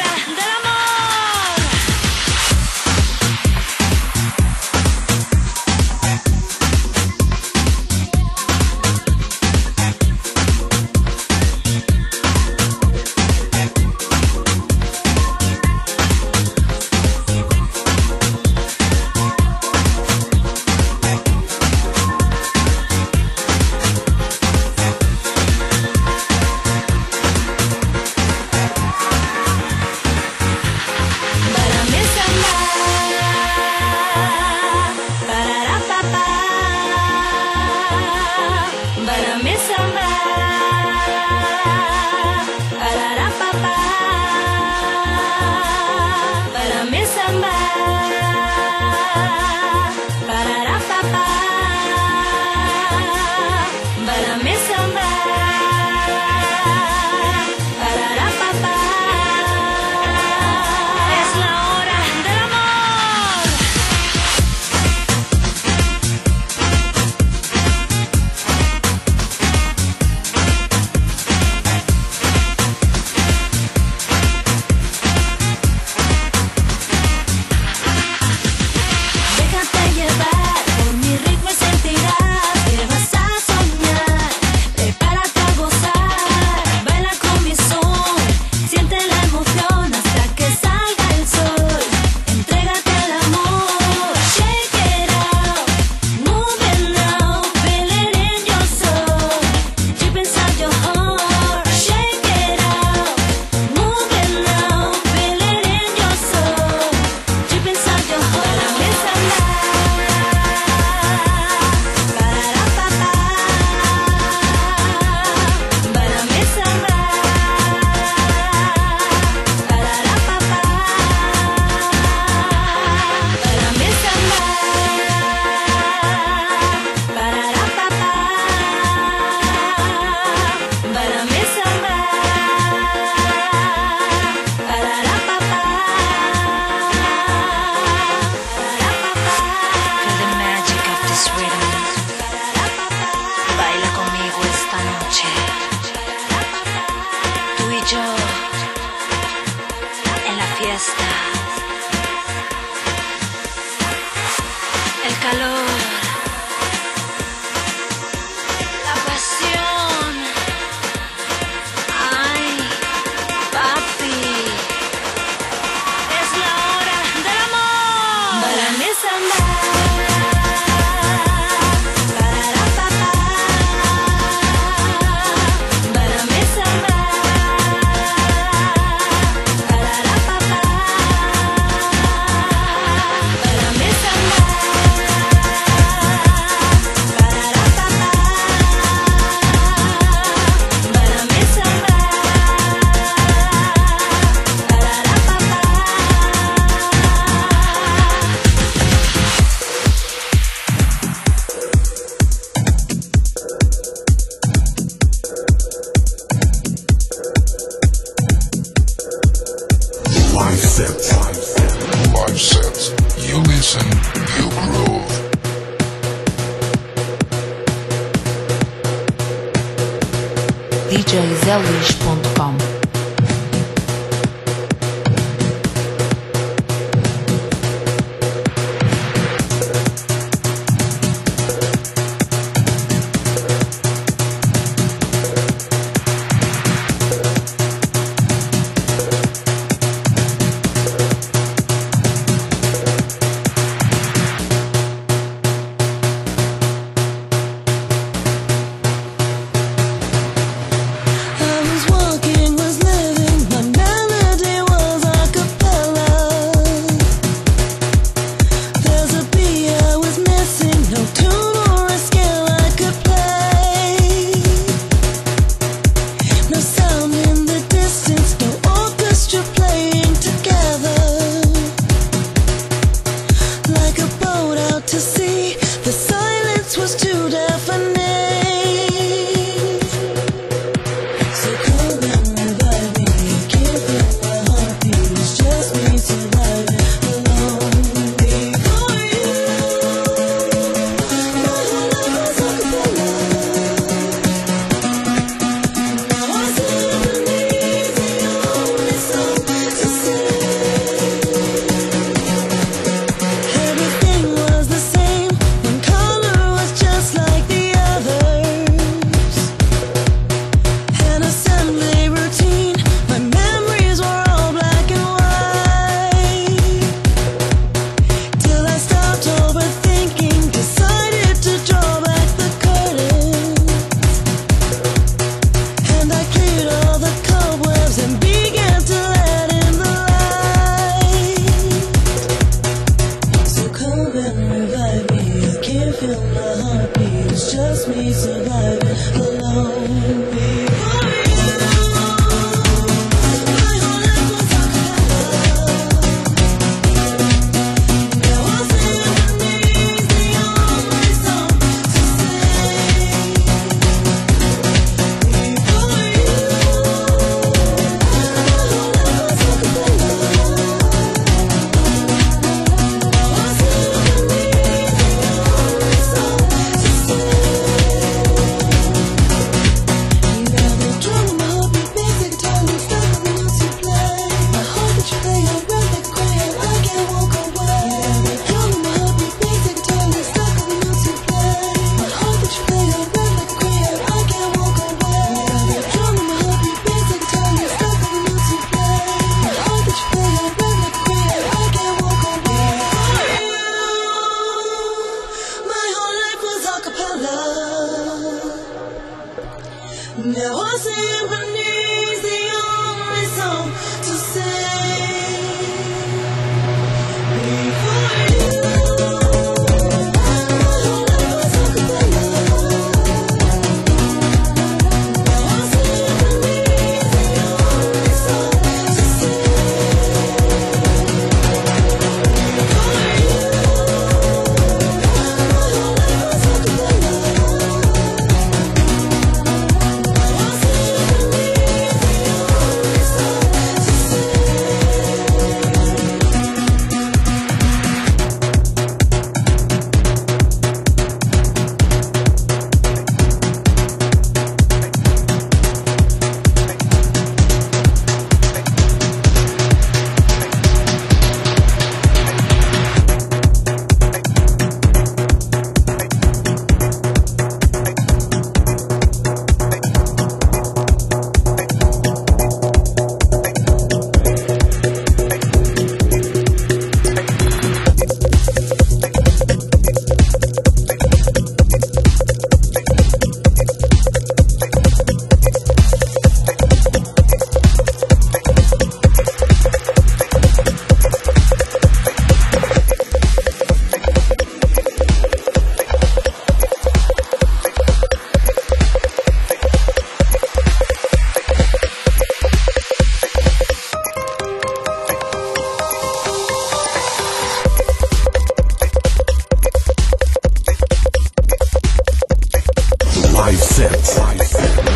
S13: D J zé luís ponto com.
S6: I was walking
S15: and revive me. I can't feel my heartbeat. It's just me surviving alone. Before now our symphony's the only song to sing. Before you,
S1: Live set. Live set.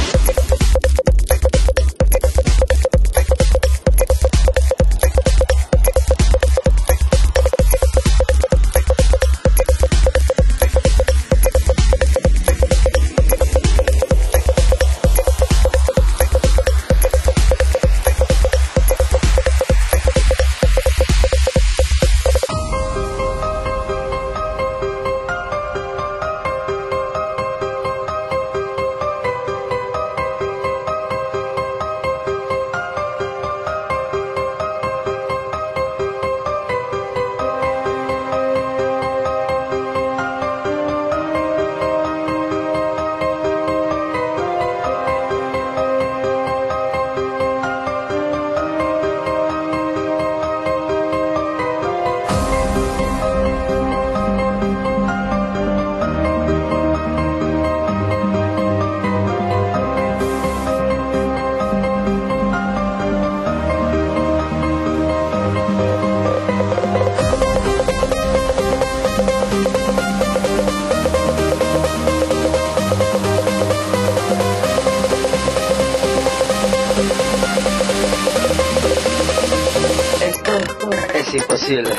S4: Es imposible.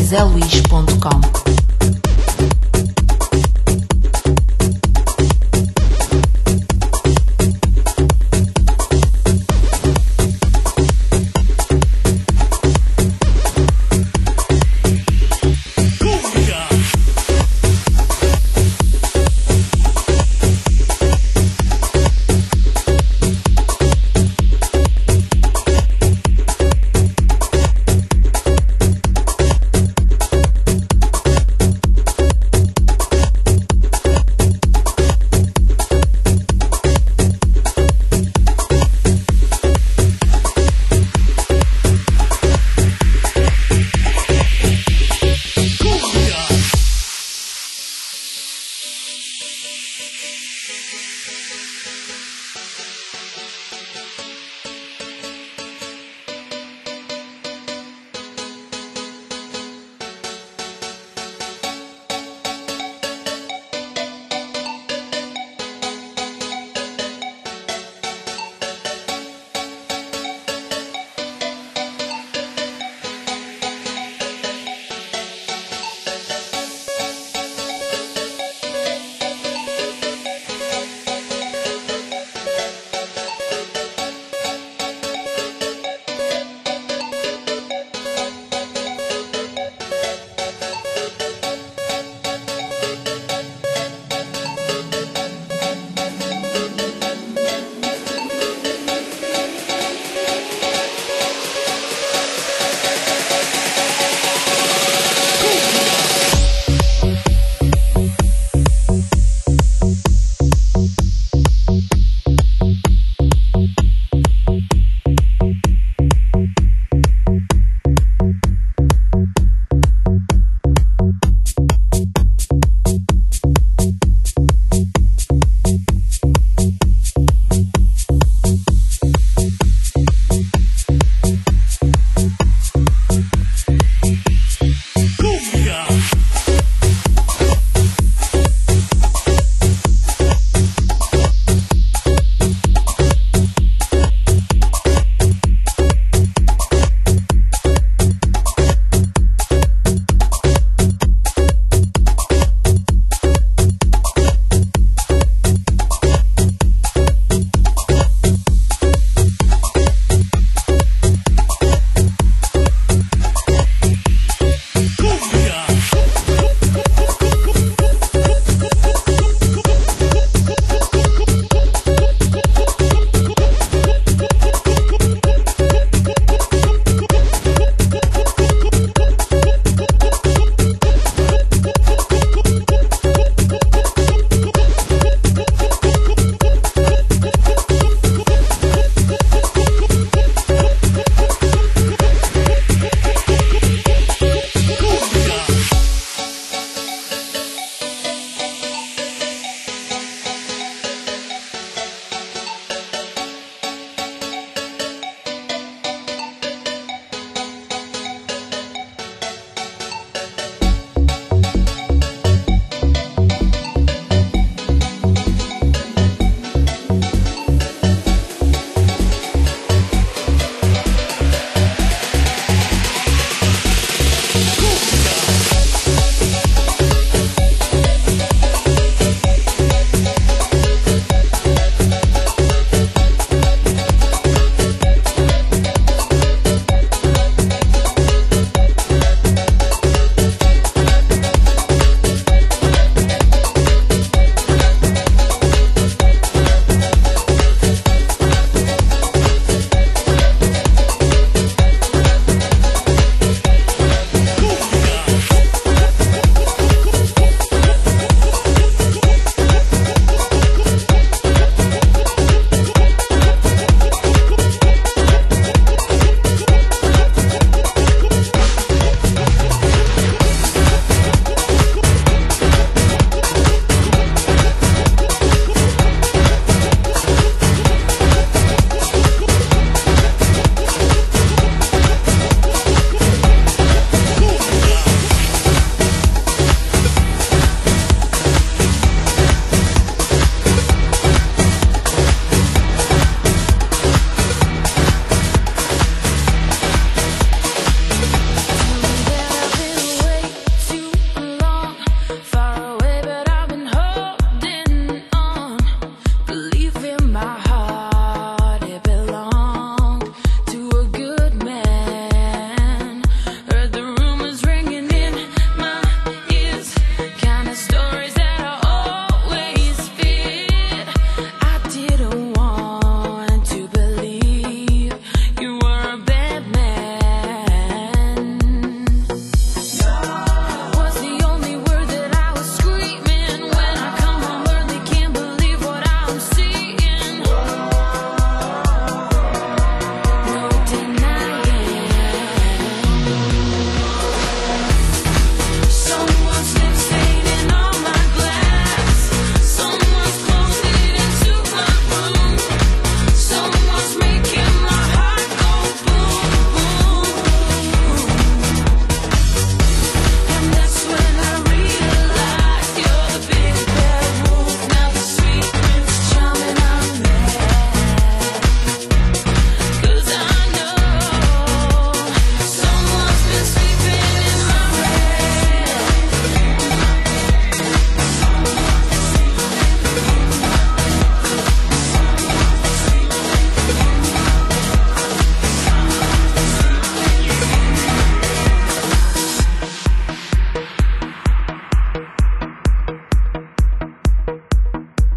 S13: zé luís ponto com.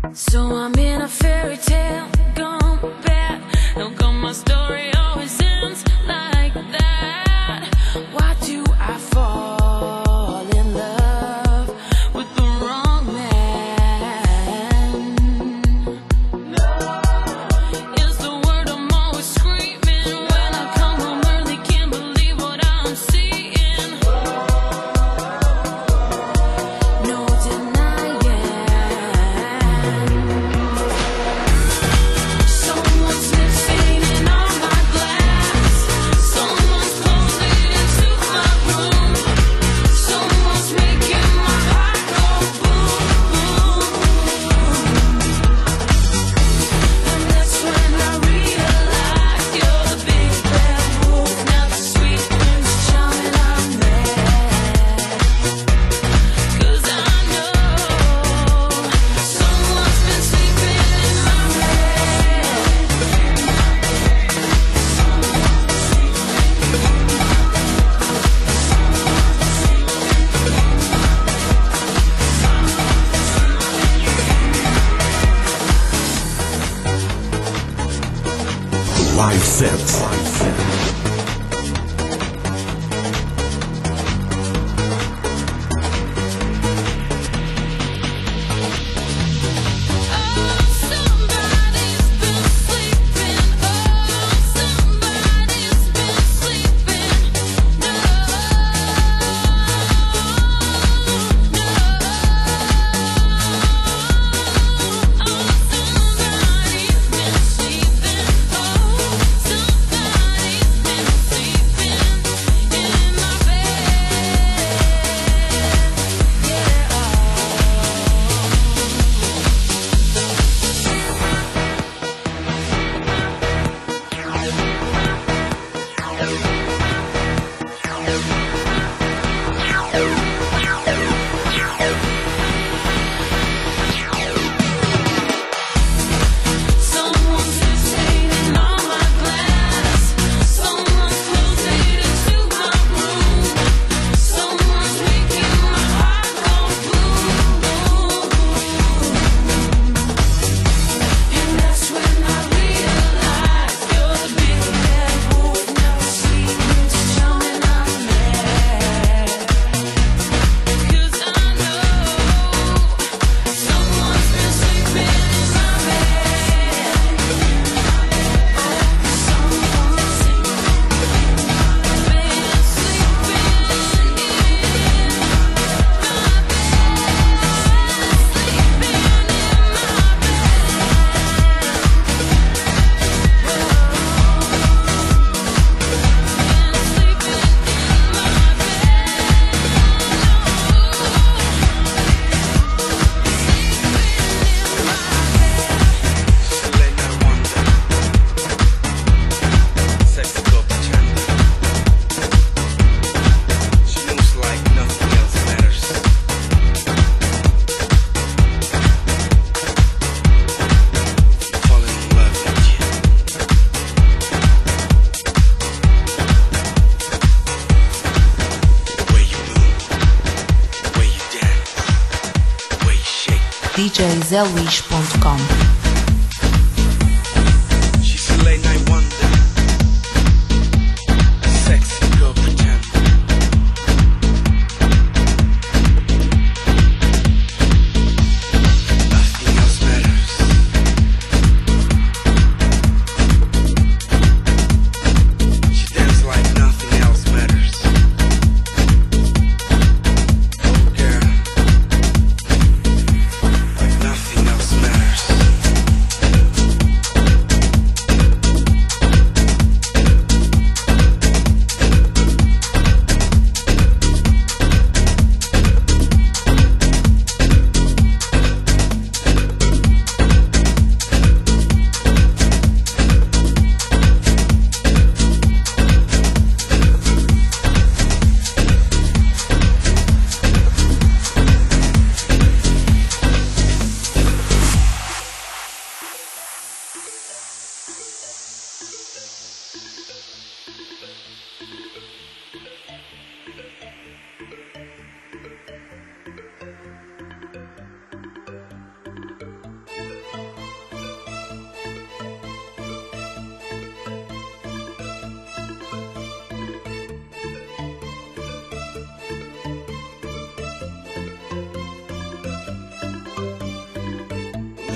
S15: So I'm in a fairy tale gone bad. How come my story always ends like that? Why do I fall in love with the wrong man? Is the word I'm always screaming when I come home early, can't believe what I'm seeing. No denying. Someone's missing in all my glass. Someone's closing into my room. Someone's making my heart go boom, boom. And that's when I realize you're the big bad wolf. Now the sweet prince charming, I'm mad. 'Cause I know someone's been sleeping in my bed.
S1: Live set. Someone's missing in all my glass. Someone's closing into my room. Someone's making my heart go boom, boom. And that's when I realize you're the big bad wolf. Now the sweet prince charming, I'm mad. 'Cause I know someone's been sleeping in my bed. Someone's been
S13: D J zé luís ponto com.
S9: She's a late night wonder, sexy girl pretend. Nothing else matters. She dances like nothing else matters. Oh girl, like nothing else matters.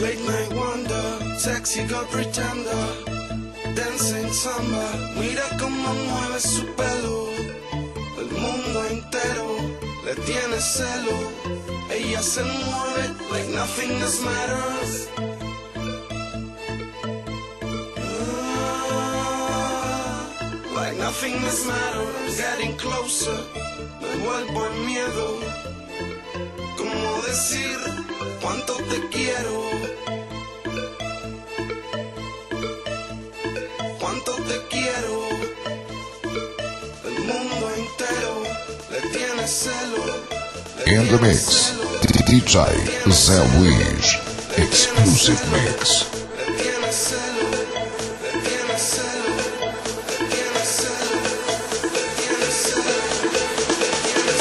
S9: Late night wonder, sexy girl pretender, dancing samba, mira cómo mueve su pelo. El mundo entero le tiene celo. Ella se mueve like nothing else matters. Ah, like nothing else matters. Getting closer, me vuelvo el miedo. ¿Cómo decir cuánto te quiero? Cuánto te quiero. El mundo entero le tiene celo.
S16: In the mix, D J Zé Luís, exclusive mix.
S9: Le tiene celo, le tiene celo, le tiene celo, le tiene celo, le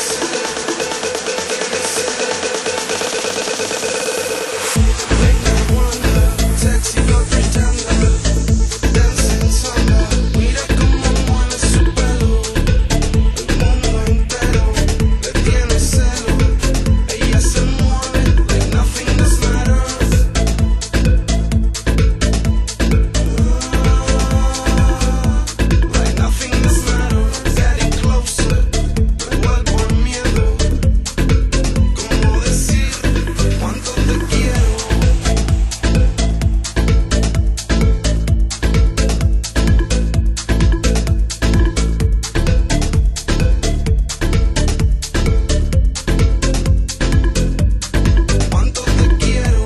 S9: tiene celo. Late night wonder, sexy girl pretender, dancing samba, mira cómo mueve su pelo. El mundo entero le tiene celo. Ella se mueve like nothing else matters. Like nothing else matters. Getting closer, me vuelvo el miedo. ¿Cómo decir cuánto te quiero? ¿Cuánto te quiero?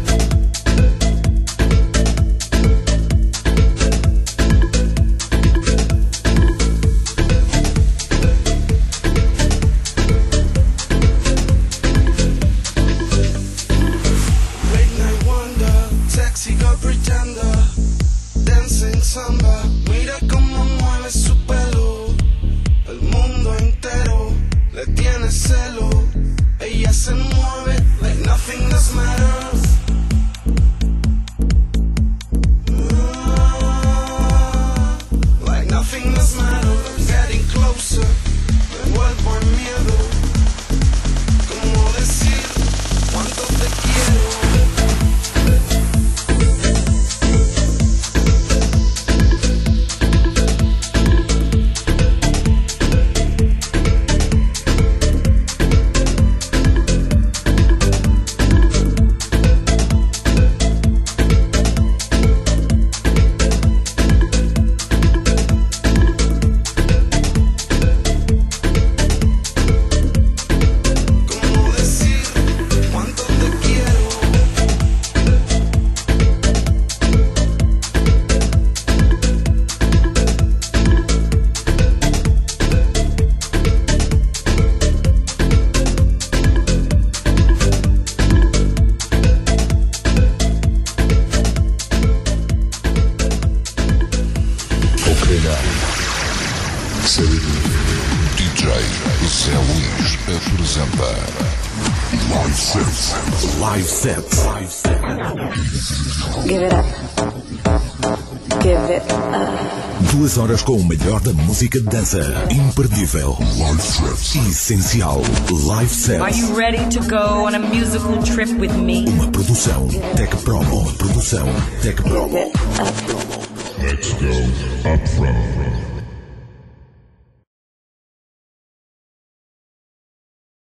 S9: Late night wonder, sexy girl pretender, dancing samba, mira cómo mueve su pelo. El mundo entero le tiene celo. Ella se mueve like nothing else matters. Ah, like nothing else matters. Getting closer, me vuelvo el miedo. ¿Cómo decir cuánto te quiero? ¿Cómo decir cuánto te quiero?
S16: D J Zé Luís apresenta Live Set. Live Set.
S2: Give it up. Give it up.
S17: Duas horas com o melhor da música de dança. Imperdível.
S16: Live Set.
S17: Essencial. Live Set.
S3: Are you ready to go on a musical trip with me?
S17: Uma produção Tech Promo. Uma produção Tech Promo.
S16: Let's go up front.